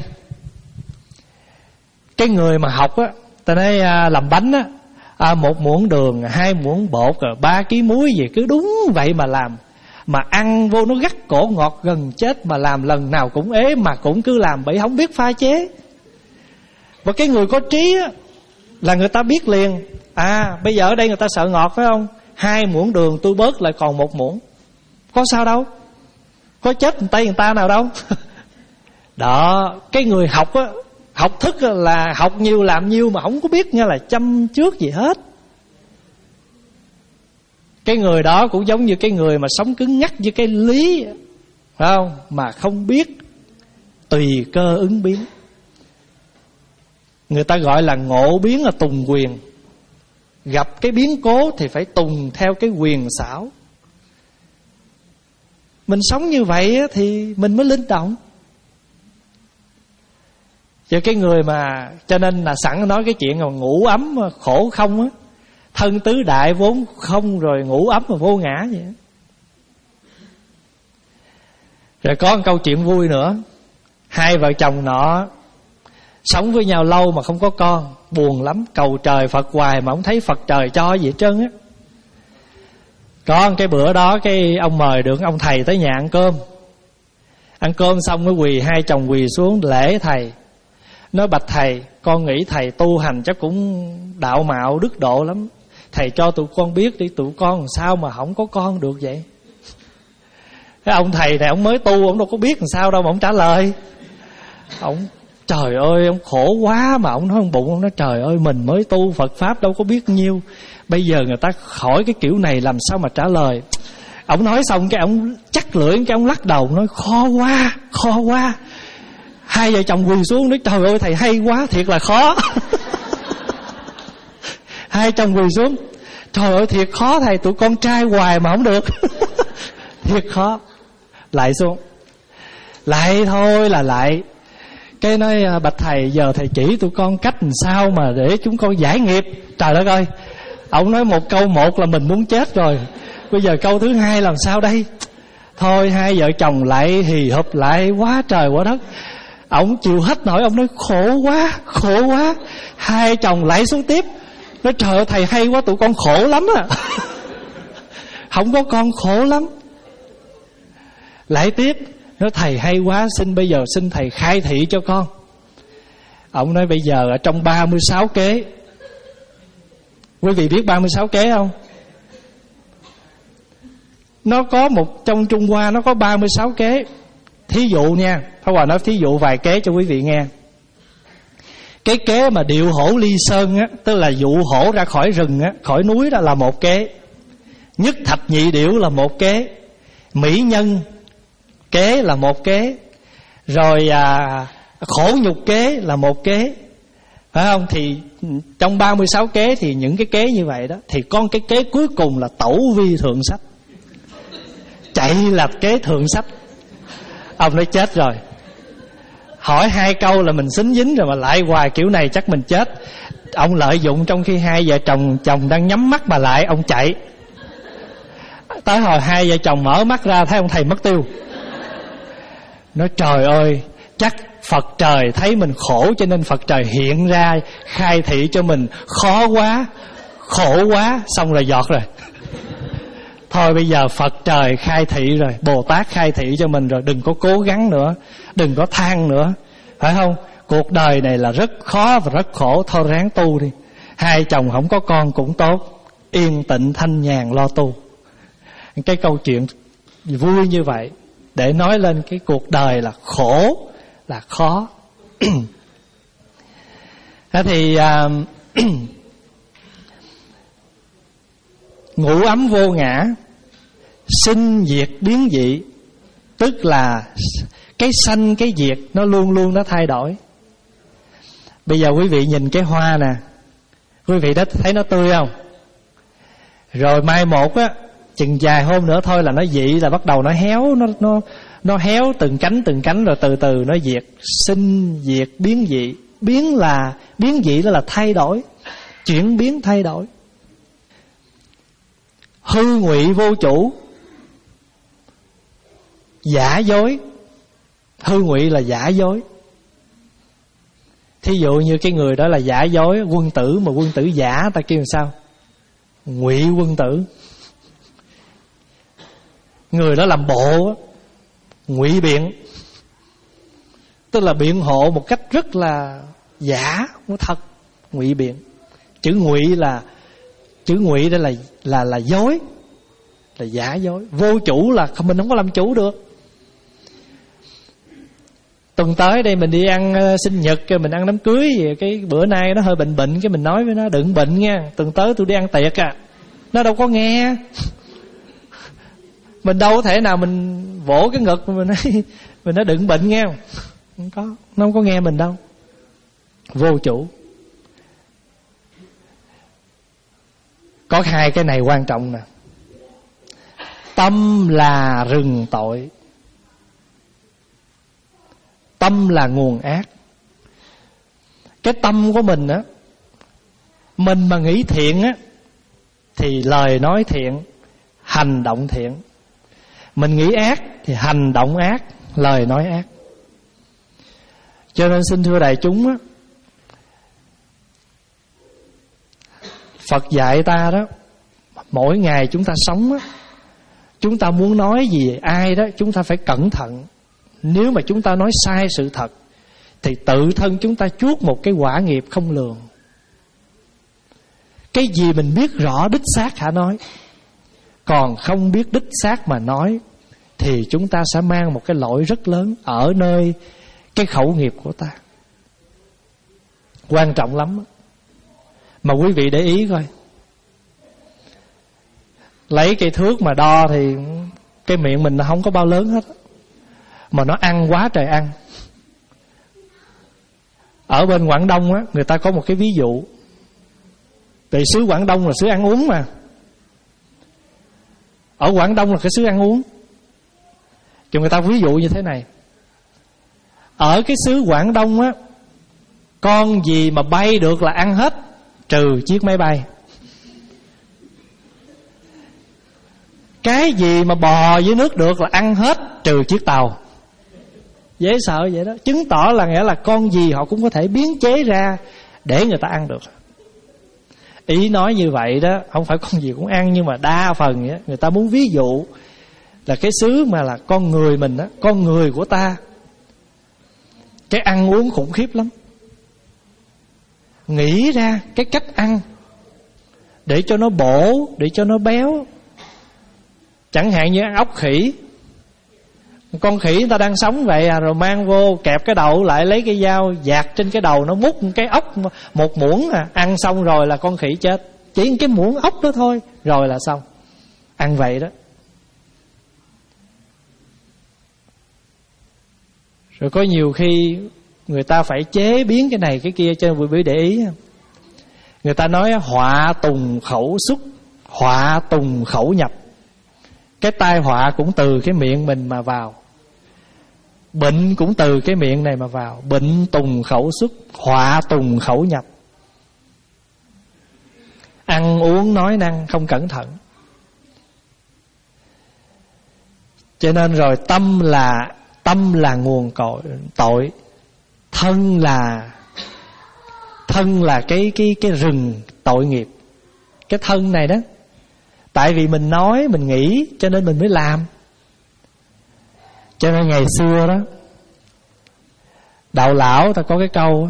Cái người mà học á, ta nói à, làm bánh á, à, một muỗng đường, hai muỗng bột, rồi ba ký muối gì cứ đúng vậy mà làm. Mà ăn vô nó gắt cổ ngọt gần chết, mà làm lần nào cũng ế, mà cũng cứ làm bởi không biết pha chế. Và cái người có trí á, là người ta biết liền. À bây giờ ở đây người ta sợ ngọt phải không? Hai muỗng đường tôi bớt lại còn một muỗng, có sao đâu, có chết người tay người ta nào đâu. Đó, cái người học á, học thức là học nhiều làm nhiều, mà không có biết nghe là chăm trước gì hết. Cái người đó cũng giống như cái người mà sống cứng nhắc với cái lý, phải không? Mà không biết tùy cơ ứng biến. Người ta gọi là ngộ biến là tùng quyền. Gặp cái biến cố thì phải tùng theo cái quyền xảo. Mình sống như vậy thì mình mới linh động. Chứ cái người mà, cho nên là sẵn nói cái chuyện là ngủ ấm khổ không á, thân tứ đại vốn không, rồi ngủ ấm mà vô ngã vậy. Rồi có một câu chuyện vui nữa. Hai vợ chồng nọ Sống với nhau lâu mà không có con, buồn lắm, cầu trời Phật hoài mà không thấy Phật trời cho gì hết trơn á. Có cái bữa đó cái ông mời được ông thầy tới nhà ăn cơm. Ăn cơm xong nó quỳ, hai chồng quỳ xuống lễ thầy. Nói bạch thầy, con nghĩ thầy tu hành chắc cũng đạo mạo đức độ lắm, thầy cho tụi con biết đi, tụi con sao mà không có con được vậy. Cái ông thầy này ông mới tu, ông đâu có biết làm sao đâu mà ông trả lời. Ông trời ơi, ông khổ quá mà ông nói ông bụng, ông nói trời ơi mình mới tu Phật Pháp đâu có biết nhiêu, bây giờ người ta hỏi cái kiểu này làm sao mà trả lời. Ông nói xong cái ông chắc lưỡi, cái ông lắc đầu nói khó quá, khó quá. Hai vợ chồng quỳ xuống nói trời ơi thầy hay quá, thiệt là khó. Hai chồng quỳ xuống, trời ơi thiệt khó thầy, tụi con trai hoài mà không được. Thiệt khó. Lại xuống, lại thôi là lại. Cái nói bạch thầy, giờ thầy chỉ tụi con cách làm sao mà để chúng con giải nghiệp. Trời đất ơi, ông nói một câu một là mình muốn chết rồi, bây giờ câu thứ hai làm sao đây. Thôi hai vợ chồng lại hì hụp lại quá trời quá đất. Ông chịu hết nổi, ông nói khổ quá, khổ quá. Hai chồng lại xuống tiếp, nói trời ơi thầy hay quá, tụi con khổ lắm à. Không có con khổ lắm. Lại tiếp, nói thầy hay quá, xin bây giờ xin thầy khai thị cho con. Ông nói bây giờ ở trong ba mươi sáu kế. Quý vị biết ba mươi sáu kế không? Nó có một, trong Trung Hoa nó có ba mươi sáu kế. Thí dụ nha, Pháp Hòa nói thí dụ vài kế cho quý vị nghe. Cái kế mà điệu hổ ly sơn á, tức là dụ hổ ra khỏi rừng á, khỏi núi, đó là một kế. Nhất thạch nhị điểu là một kế. Mỹ nhân kế là một kế. Rồi à, khổ nhục kế là một kế. Phải không? Thì trong ba mươi sáu kế thì những cái kế như vậy đó, thì con cái kế cuối cùng là tẩu vi thượng sách. Chạy là kế thượng sách. Ông nói chết rồi, hỏi hai câu là mình xính dính rồi mà lại hoài kiểu này chắc mình chết. Ông lợi dụng trong khi hai vợ chồng chồng đang nhắm mắt mà lại, ông chạy. Tới hồi hai vợ chồng mở mắt ra thấy ông thầy mất tiêu. Nói trời ơi, chắc Phật trời thấy mình khổ cho nên Phật trời hiện ra khai thị cho mình. Khó quá, khổ quá, xong rồi giọt rồi. Thôi bây giờ Phật trời khai thị rồi, Bồ Tát khai thị cho mình rồi, đừng có cố gắng nữa, đừng có than nữa, phải không? Cuộc đời này là rất khó và rất khổ, thôi ráng tu đi. Hai chồng không có con cũng tốt, yên tịnh thanh nhàn lo tu. Cái câu chuyện vui như vậy để nói lên cái cuộc đời là khổ, là khó. Thế thì à, ngũ ấm vô ngã, sinh diệt biến dị, tức là cái sanh cái diệt nó luôn luôn nó thay đổi. Bây giờ quý vị nhìn cái hoa nè, quý vị đã thấy nó tươi không? Rồi mai một á, chừng vài hôm nữa thôi là nó dị, là bắt đầu nó héo, nó nó nó héo từng cánh từng cánh, rồi từ từ nó diệt. Sinh diệt biến dị, biến là biến dị, đó là thay đổi, chuyển biến thay đổi. Hư ngụy vô chủ, giả dối. Hư ngụy là giả dối. Thí dụ như cái người đó là giả dối, quân tử, mà quân tử giả ta kêu làm sao? Ngụy quân tử. Người đó làm bộ, ngụy biện, tức là biện hộ một cách rất là giả, không thật, ngụy biện. Chữ ngụy là chữ ngụy đây là là là dối, là giả dối. Vô chủ là mình không có làm chủ được. Tuần tới đây mình đi ăn uh, sinh nhật, mình ăn đám cưới gì, cái bữa nay nó hơi bệnh bệnh, cái mình nói với nó đừng bệnh nha, tuần tới tôi đi ăn tiệc à. Nó đâu có nghe. Mình đâu có thể nào mình vỗ cái ngực mình nói mình nói đừng bệnh nghe không? Không có, nó không có nghe mình đâu. Vô chủ. Có hai cái này quan trọng nè. Tâm là rừng tội, tâm là nguồn ác. Cái tâm của mình á, mình mà nghĩ thiện á thì lời nói thiện, hành động thiện. Mình nghĩ ác thì hành động ác, lời nói ác. Cho nên xin thưa đại chúng á, Phật dạy ta đó, mỗi ngày chúng ta sống á, chúng ta muốn nói gì ai đó, chúng ta phải cẩn thận. Nếu mà chúng ta nói sai sự thật thì tự thân chúng ta chuốc một cái quả nghiệp không lường. Cái gì mình biết rõ đích xác hả nói, còn không biết đích xác mà nói thì chúng ta sẽ mang một cái lỗi rất lớn ở nơi cái khẩu nghiệp của ta. Quan trọng lắm. Mà quý vị để ý coi, lấy cây thước mà đo thì cái miệng mình nó không có bao lớn hết, mà nó ăn quá trời ăn. Ở bên Quảng Đông á, người ta có một cái ví dụ. Tại xứ Quảng Đông là xứ ăn uống mà. Ở Quảng Đông là cái xứ ăn uống. Cho người ta ví dụ như thế này. Ở cái xứ Quảng Đông á, con gì mà bay được là ăn hết, trừ chiếc máy bay. Cái gì mà bò dưới nước được là ăn hết, trừ chiếc tàu. Dễ sợ vậy đó. Chứng tỏ là nghĩa là con gì họ cũng có thể biến chế ra để người ta ăn được. Ý nói như vậy đó, không phải con gì cũng ăn, nhưng mà đa phần đó, người ta muốn ví dụ là cái xứ mà là con người mình đó, con người của ta, cái ăn uống khủng khiếp lắm. Nghĩ ra cái cách ăn để cho nó bổ, để cho nó béo. Chẳng hạn như ăn ốc khỉ. Con khỉ người ta đang sống vậy à, rồi mang vô kẹp cái đầu lại, lấy cái dao dạt trên cái đầu, nó múc cái ốc một muỗng à, ăn xong rồi là con khỉ chết. Chỉ cái muỗng ốc đó thôi rồi là xong. Ăn vậy đó. Rồi có nhiều khi người ta phải chế biến cái này cái kia, cho nên quý vị để ý. Người ta nói họa tùng khẩu xuất, họa tùng khẩu nhập. Cái tai họa cũng từ cái miệng mình mà vào, bệnh cũng từ cái miệng này mà vào. Bệnh tùng khẩu xuất, họa tùng khẩu nhập. Ăn uống nói năng không cẩn thận. Cho nên rồi tâm là tâm là nguồn tội, tội. Thân là thân là cái cái cái rừng tội nghiệp. Cái thân này đó, tại vì mình nói, mình nghĩ cho nên mình mới làm. Cho nên ngày xưa đó, đạo lão ta có cái câu: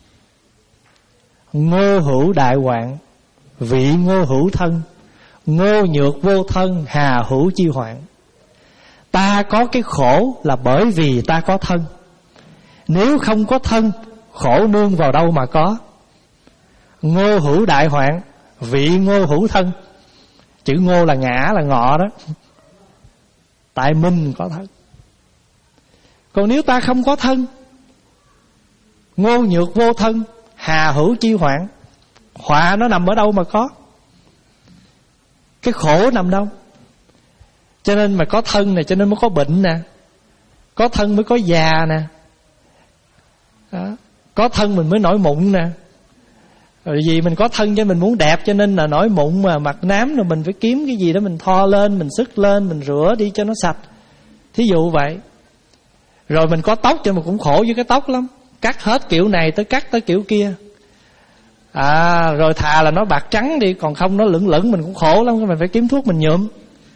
ngô hữu đại hoạn, vị ngô hữu thân, ngô nhược vô thân, hà hữu chi hoạn. Ta có cái khổ là bởi vì ta có thân. Nếu không có thân, khổ nương vào đâu mà có. Ngô hữu đại hoạn, vị ngô hữu thân. Chữ ngô là ngã, là ngọ đó. Tại mình có thân. Còn nếu ta không có thân, ngô nhược vô thân, hà hữu chi hoạn. Họa nó nằm ở đâu mà có? Cái khổ nằm đâu? Cho nên mà có thân này, cho nên mới có bệnh nè. Có thân mới có già nè. Đó. Có thân mình mới nổi mụn nè. Rồi vì mình có thân cho mình muốn đẹp, cho nên là nổi mụn mà mặt nám, rồi mình phải kiếm cái gì đó mình thoa lên, mình sức lên, mình rửa đi cho nó sạch. Thí dụ vậy. Rồi mình có tóc cho mình cũng khổ với cái tóc lắm. Cắt hết kiểu này tới cắt tới kiểu kia. À, rồi thà là nó bạc trắng đi, còn không nó lửng lửng mình cũng khổ lắm, mình phải kiếm thuốc mình nhuộm.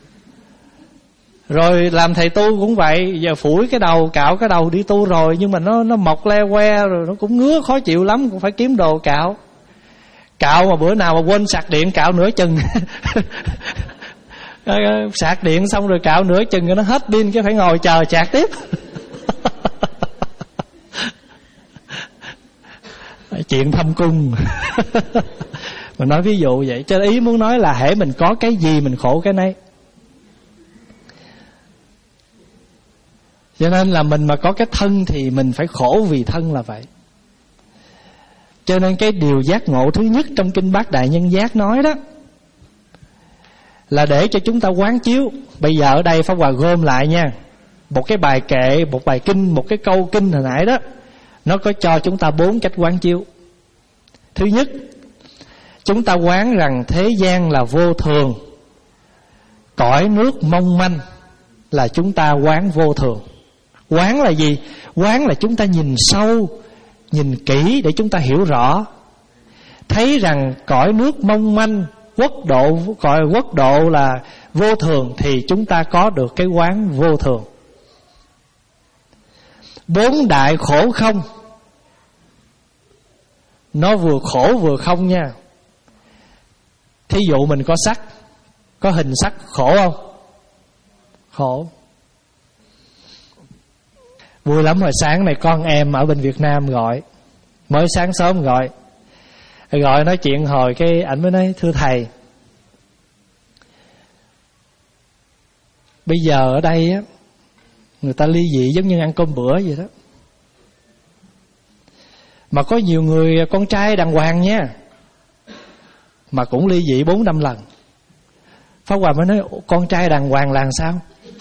Rồi làm thầy tu cũng vậy, giờ phủi cái đầu, cạo cái đầu đi tu rồi, nhưng mà nó nó mọc le que rồi nó cũng ngứa khó chịu lắm, cũng phải kiếm đồ cạo. Cạo mà bữa nào mà quên sạc điện cạo nửa chừng. Sạc điện xong rồi cạo nửa chừng nó hết pin, cái phải ngồi chờ sạc tiếp. Chuyện thâm cung. Mình nói ví dụ vậy. Cho ý muốn nói là hễ mình có cái gì mình khổ cái nấy. Cho nên là mình mà có cái thân thì mình phải khổ vì thân là vậy. Cho nên cái điều giác ngộ thứ nhất trong Kinh Bát Đại Nhân Giác nói đó là để cho chúng ta quán chiếu. Bây giờ ở đây Pháp Hòa gom lại nha. Một cái bài kệ, một bài kinh, một cái câu kinh hồi nãy đó, nó có cho chúng ta bốn cách quán chiếu. Thứ nhất, chúng ta quán rằng thế gian là vô thường, cõi nước mong manh, là chúng ta quán vô thường. Quán là gì? Quán là chúng ta nhìn sâu, nhìn kỹ để chúng ta hiểu rõ. thấy rằng cõi nước mong manh, quốc độ cõi quốc độ là vô thường, thì chúng ta có được cái quán vô thường. Bốn đại khổ không, nó vừa khổ vừa không nha. Thí dụ mình có sắc, có hình sắc, khổ không? Khổ. Vui lắm, hồi sáng này con em ở bên Việt Nam gọi, mới sáng sớm gọi Gọi nói chuyện hồi cái ảnh mới nói: thưa thầy, bây giờ ở đây á, người ta ly dị giống như ăn cơm bữa vậy đó. Mà có nhiều người con trai đàng hoàng nha, mà cũng ly dị bốn năm lần. Pháp Hòa mới nói: con trai đàng hoàng là sao?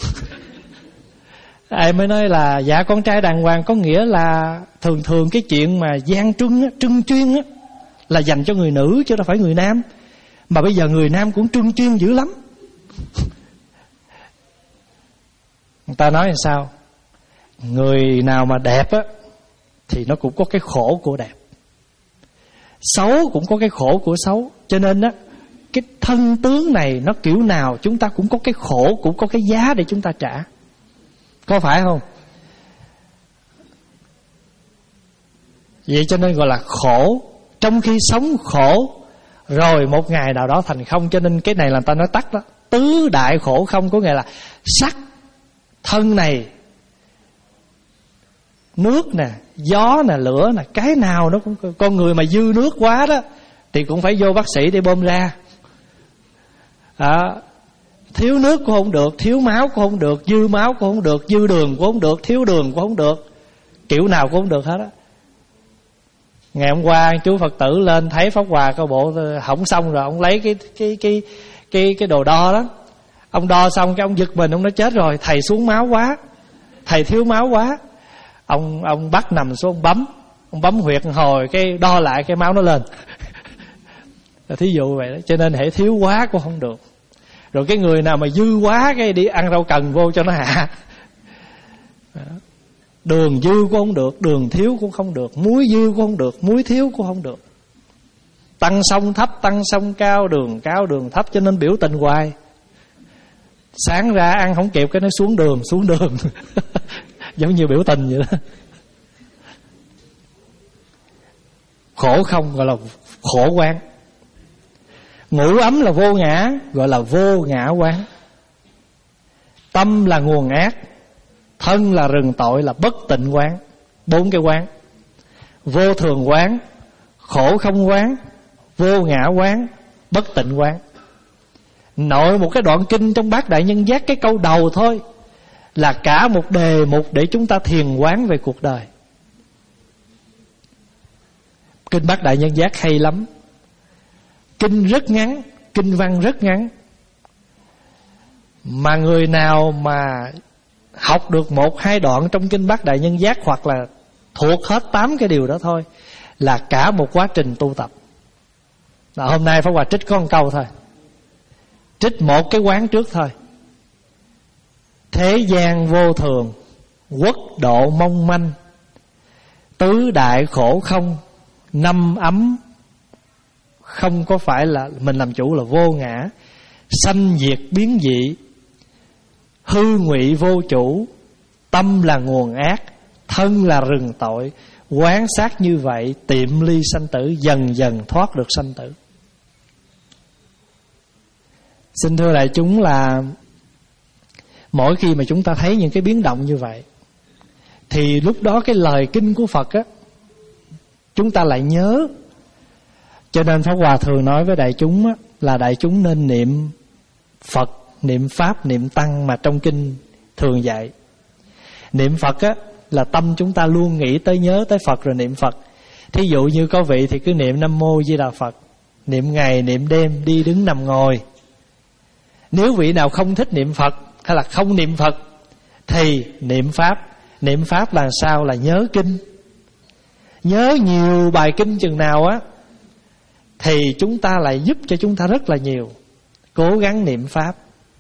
Ai mới nói là dạ con trai đàng hoàng có nghĩa là thường thường cái chuyện mà gian truân á, trưng chuyên á, là dành cho người nữ chứ đâu phải người nam. Mà bây giờ người nam cũng trưng chuyên dữ lắm. Người ta nói là sao? Người nào mà đẹp á thì nó cũng có cái khổ của đẹp, xấu cũng có cái khổ của xấu. Cho nên á, cái thân tướng này nó kiểu nào chúng ta cũng có cái khổ, cũng có cái giá để chúng ta trả. Có phải không? Vậy cho nên gọi là khổ. Trong khi sống khổ, rồi một ngày nào đó thành không. Cho nên cái này là người ta nói tắt đó, tứ đại khổ không. Có nghĩa là sắc, thân này, nước nè, gió nè, lửa nè, cái nào nó cũng. Con người mà dư nước quá đó thì cũng phải vô bác sĩ để bơm ra. Đó. Thiếu nước cũng không được, thiếu máu cũng không được, dư máu cũng không được, dư đường cũng không được, thiếu đường cũng không được, kiểu nào cũng không được hết á. Ngày hôm qua chú Phật tử lên thấy Pháp Hòa coi bộ hỏng xong rồi, ông lấy cái cái cái cái cái đồ đo đó, ông đo xong cái ông giật mình, ông nói chết rồi, thầy xuống máu quá, thầy thiếu máu quá. Ông ông bắt nằm xuống, ông bấm, ông bấm huyệt hồi cái đo lại cái máu nó lên. Thí dụ vậy đó. Cho nên hễ thiếu quá cũng không được. Rồi cái người nào mà dư quá cái đi ăn rau cần vô cho nó hạ. Đường dư cũng không được, đường thiếu cũng không được, muối dư cũng không được, muối thiếu cũng không được. Tăng sông thấp, tăng sông cao, đường cao, đường thấp. Cho nên biểu tình hoài. Sáng ra ăn không kịp cái nó xuống đường, xuống đường. Giống như biểu tình vậy đó. Khổ không gọi là khổ quán. Ngủ ấm là vô ngã, gọi là vô ngã quán. Tâm là nguồn ác, thân là rừng tội, là bất tịnh quán. Bốn cái quán: vô thường quán, khổ không quán, vô ngã quán, bất tịnh quán. Nội một cái đoạn kinh trong Bát Đại Nhân Giác, cái câu đầu thôi là cả một đề mục để chúng ta thiền quán về cuộc đời. Kinh Bát Đại Nhân Giác hay lắm. Kinh rất ngắn, kinh văn rất ngắn. Mà người nào mà học được một hai đoạn trong kinh Bát Đại Nhân Giác, hoặc là thuộc hết tám cái điều đó thôi, là cả một quá trình tu tập. Là hôm nay Pháp Hòa trích có một câu thôi, trích một cái quán trước thôi. Thế gian vô thường, quốc độ mong manh, tứ đại khổ không, năm ấm không có phải là mình làm chủ, là vô ngã, sanh diệt biến dị, hư ngụy vô chủ, tâm là nguồn ác, thân là rừng tội. Quán sát như vậy, tiệm ly sanh tử, dần dần thoát được sanh tử. Xin thưa đại chúng là mỗi khi mà chúng ta thấy những cái biến động như vậy, thì lúc đó cái lời kinh của Phật á, chúng ta lại nhớ. Cho nên Pháp Hòa thường nói với đại chúng á, là đại chúng nên niệm Phật, niệm Pháp, niệm Tăng mà trong kinh thường dạy. Niệm Phật á, là tâm chúng ta luôn nghĩ tới, nhớ tới Phật rồi niệm Phật. Thí dụ như có vị thì cứ niệm Nam Mô Di Đà Phật, niệm ngày, niệm đêm, đi đứng nằm ngồi. Nếu vị nào không thích niệm Phật hay là không niệm Phật thì niệm Pháp. Niệm Pháp là sao? Là nhớ kinh. Nhớ nhiều bài kinh chừng nào á thì chúng ta lại giúp cho chúng ta rất là nhiều. Cố gắng niệm Pháp.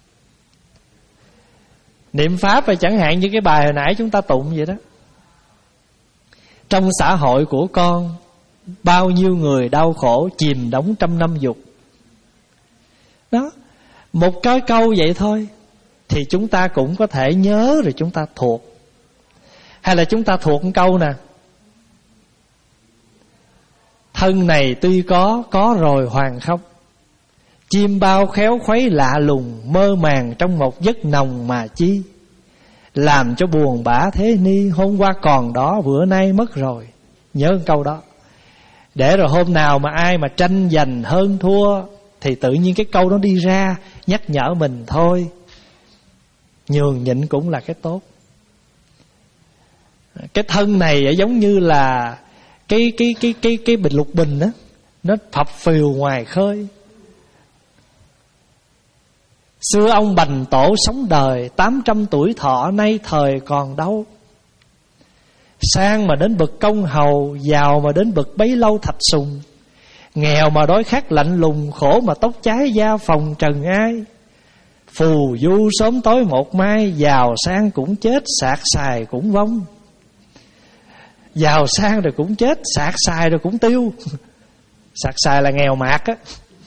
Niệm Pháp là chẳng hạn như cái bài hồi nãy chúng ta tụng vậy đó. Trong xã hội của con bao nhiêu người đau khổ chìm đắm trăm năm dục. Đó, một cái câu vậy thôi thì chúng ta cũng có thể nhớ rồi chúng ta thuộc. Hay là chúng ta thuộc một câu nè: thân này tuy có, có rồi hoàn không. Chim bao khéo khuấy lạ lùng, mơ màng trong một giấc nồng mà chi. Làm cho buồn bã thế ni, hôm qua còn đó, bữa nay mất rồi. Nhớ câu đó. Để rồi hôm nào mà ai mà tranh giành hơn thua thì tự nhiên cái câu đó đi ra, nhắc nhở mình thôi. Nhường nhịn cũng là cái tốt. Cái thân này giống như là cái cái cái cái cái bình lục bình đó, nó phập phìu ngoài khơi. Xưa ông Bành Tổ sống đời tám trăm tuổi thọ, nay thời còn đâu. Sang mà đến bậc công hầu, giàu mà đến bậc bấy lâu thạch sùng. Nghèo mà đói khát lạnh lùng, khổ mà tóc cháy da phòng trần ai. Phù du sớm tối một mai, giàu sang cũng chết, sạc xài cũng vong. Giàu sang rồi cũng chết, sạc xài rồi cũng tiêu. Sạc xài là nghèo mạt á.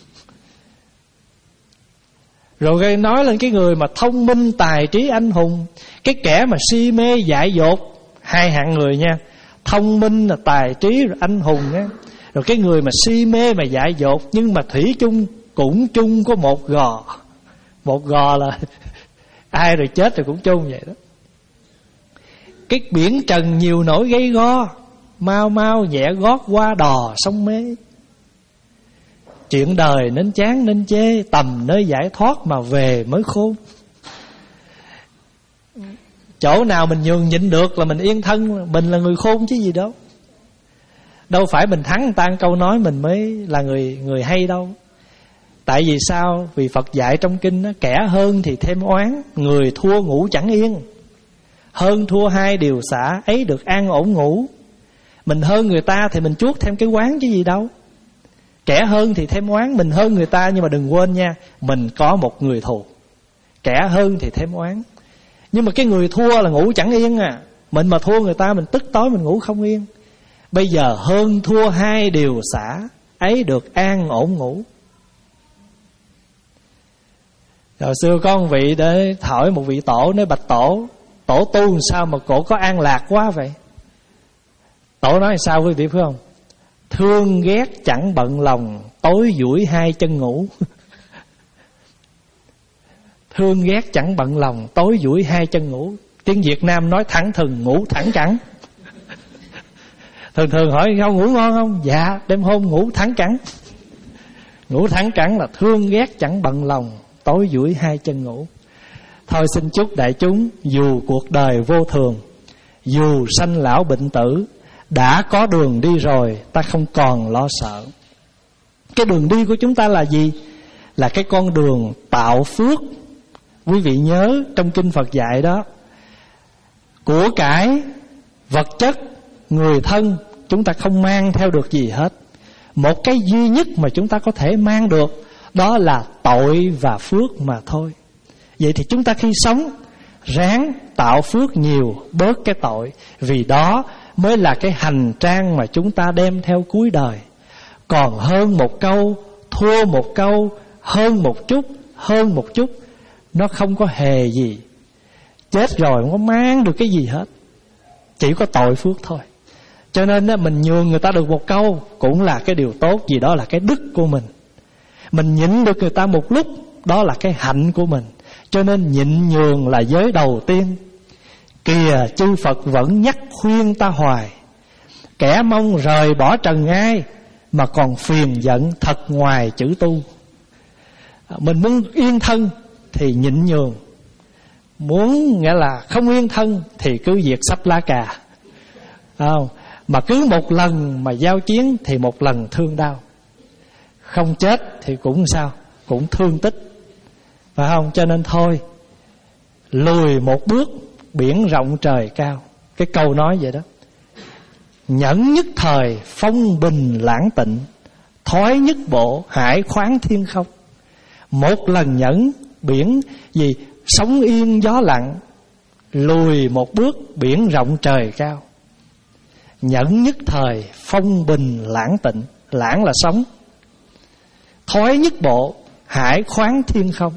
Rồi nói lên cái người mà thông minh tài trí anh hùng, cái kẻ mà si mê dại dột. Hai hạng người nha, thông minh là tài trí rồi anh hùng nha. Rồi cái người mà si mê mà dại dột, nhưng mà thủy chung cũng chung có một gò. Một gò là ai rồi chết rồi cũng chung vậy đó. Cái biển trần nhiều nỗi gây go, mau mau nhẹ gót qua đò sông mê. Chuyện đời nên chán nên chê, tầm nơi giải thoát mà về mới khôn. Chỗ nào mình nhường nhịn được là mình yên thân, mình là người khôn chứ gì đâu. Đâu phải mình thắng người ta câu nói mình mới là người người hay đâu. Tại vì sao? Vì Phật dạy trong kinh đó, kẻ hơn thì thêm oán, người thua ngủ chẳng yên. Hơn thua hai điều xả, ấy được an ổn ngủ. Mình hơn người ta thì mình chuốt thêm cái oán chứ gì đâu. Kẻ hơn thì thêm oán, mình hơn người ta, nhưng mà đừng quên nha, mình có một người thù. Kẻ hơn thì thêm oán, nhưng mà cái người thua là ngủ chẳng yên à. Mình mà thua người ta, mình tức tối mình ngủ không yên. Bây giờ hơn thua hai điều xả, ấy được an ổn ngủ. Hồi xưa có một vị để hỏi một vị tổ, nói: bạch tổ, tổ tu sao mà cổ có an lạc quá vậy? Tổ nói sao quý vị phải không? Thương ghét chẳng bận lòng, tối duỗi hai chân ngủ. Thương ghét chẳng bận lòng, tối duỗi hai chân ngủ. Tiếng Việt Nam nói thẳng thừng, ngủ thẳng cẳng. Thường thường hỏi không ngủ ngon không? Dạ, đêm hôm ngủ thẳng cẳng. Ngủ thẳng cẳng là thương ghét chẳng bận lòng, tối duỗi hai chân ngủ. Thôi xin chúc đại chúng, dù cuộc đời vô thường, dù sanh lão bệnh tử, đã có đường đi rồi, ta không còn lo sợ. Cái đường đi của chúng ta là gì? Là cái con đường tạo phước. Quý vị nhớ trong kinh Phật dạy đó, của cải, vật chất, người thân, chúng ta không mang theo được gì hết. Một cái duy nhất mà chúng ta có thể mang được, đó là tội và phước mà thôi. Vậy thì chúng ta khi sống, ráng tạo phước nhiều, bớt cái tội. Vì đó mới là cái hành trang mà chúng ta đem theo cuối đời. Còn hơn một câu, thua một câu, hơn một chút, hơn một chút, nó không có hề gì. Chết rồi không có mang được cái gì hết, chỉ có tội phước thôi. Cho nên mình nhường người ta được một câu cũng là cái điều tốt, vì đó là cái đức của mình. Mình nhịn được người ta một lúc, đó là cái hạnh của mình. Cho nên nhịn nhường là giới đầu tiên. Kìa chư Phật vẫn nhắc khuyên ta hoài, kẻ mong rời bỏ trần ai, mà còn phiền giận thật ngoài chữ tu. Mình muốn yên thân thì nhịn nhường, muốn nghĩa là không yên thân thì cứ việc sắp lá cà. Không, mà cứ một lần mà giao chiến thì một lần thương đau. Không chết thì cũng sao, cũng thương tích, phải không? Cho nên thôi, lùi một bước, biển rộng trời cao. Cái câu nói vậy đó. Nhẫn nhất thời phong bình lãng tịnh, thoái nhất bộ hải khoáng thiên không. Một lần nhẫn, biển gì sóng yên gió lặng, lùi một bước, biển rộng trời cao. nhẫn nhất thời, phong bình lãng tịnh. Lãng là sống, thói nhất bộ, hải khoáng thiên không.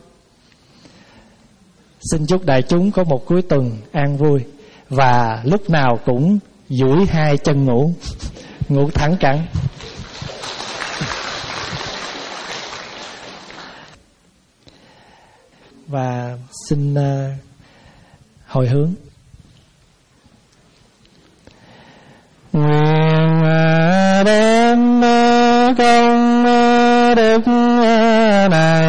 Xin chúc đại chúng có một cuối tuần an vui, và lúc nào cũng duỗi hai chân ngủ, ngủ thẳng cẳng. Và xin uh, hồi hướng. Nguyện đem công đức này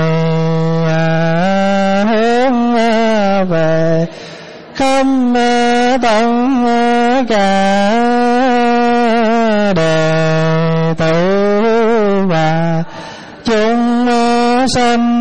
hướng về khắp tất cả đệ tử và chúng sanh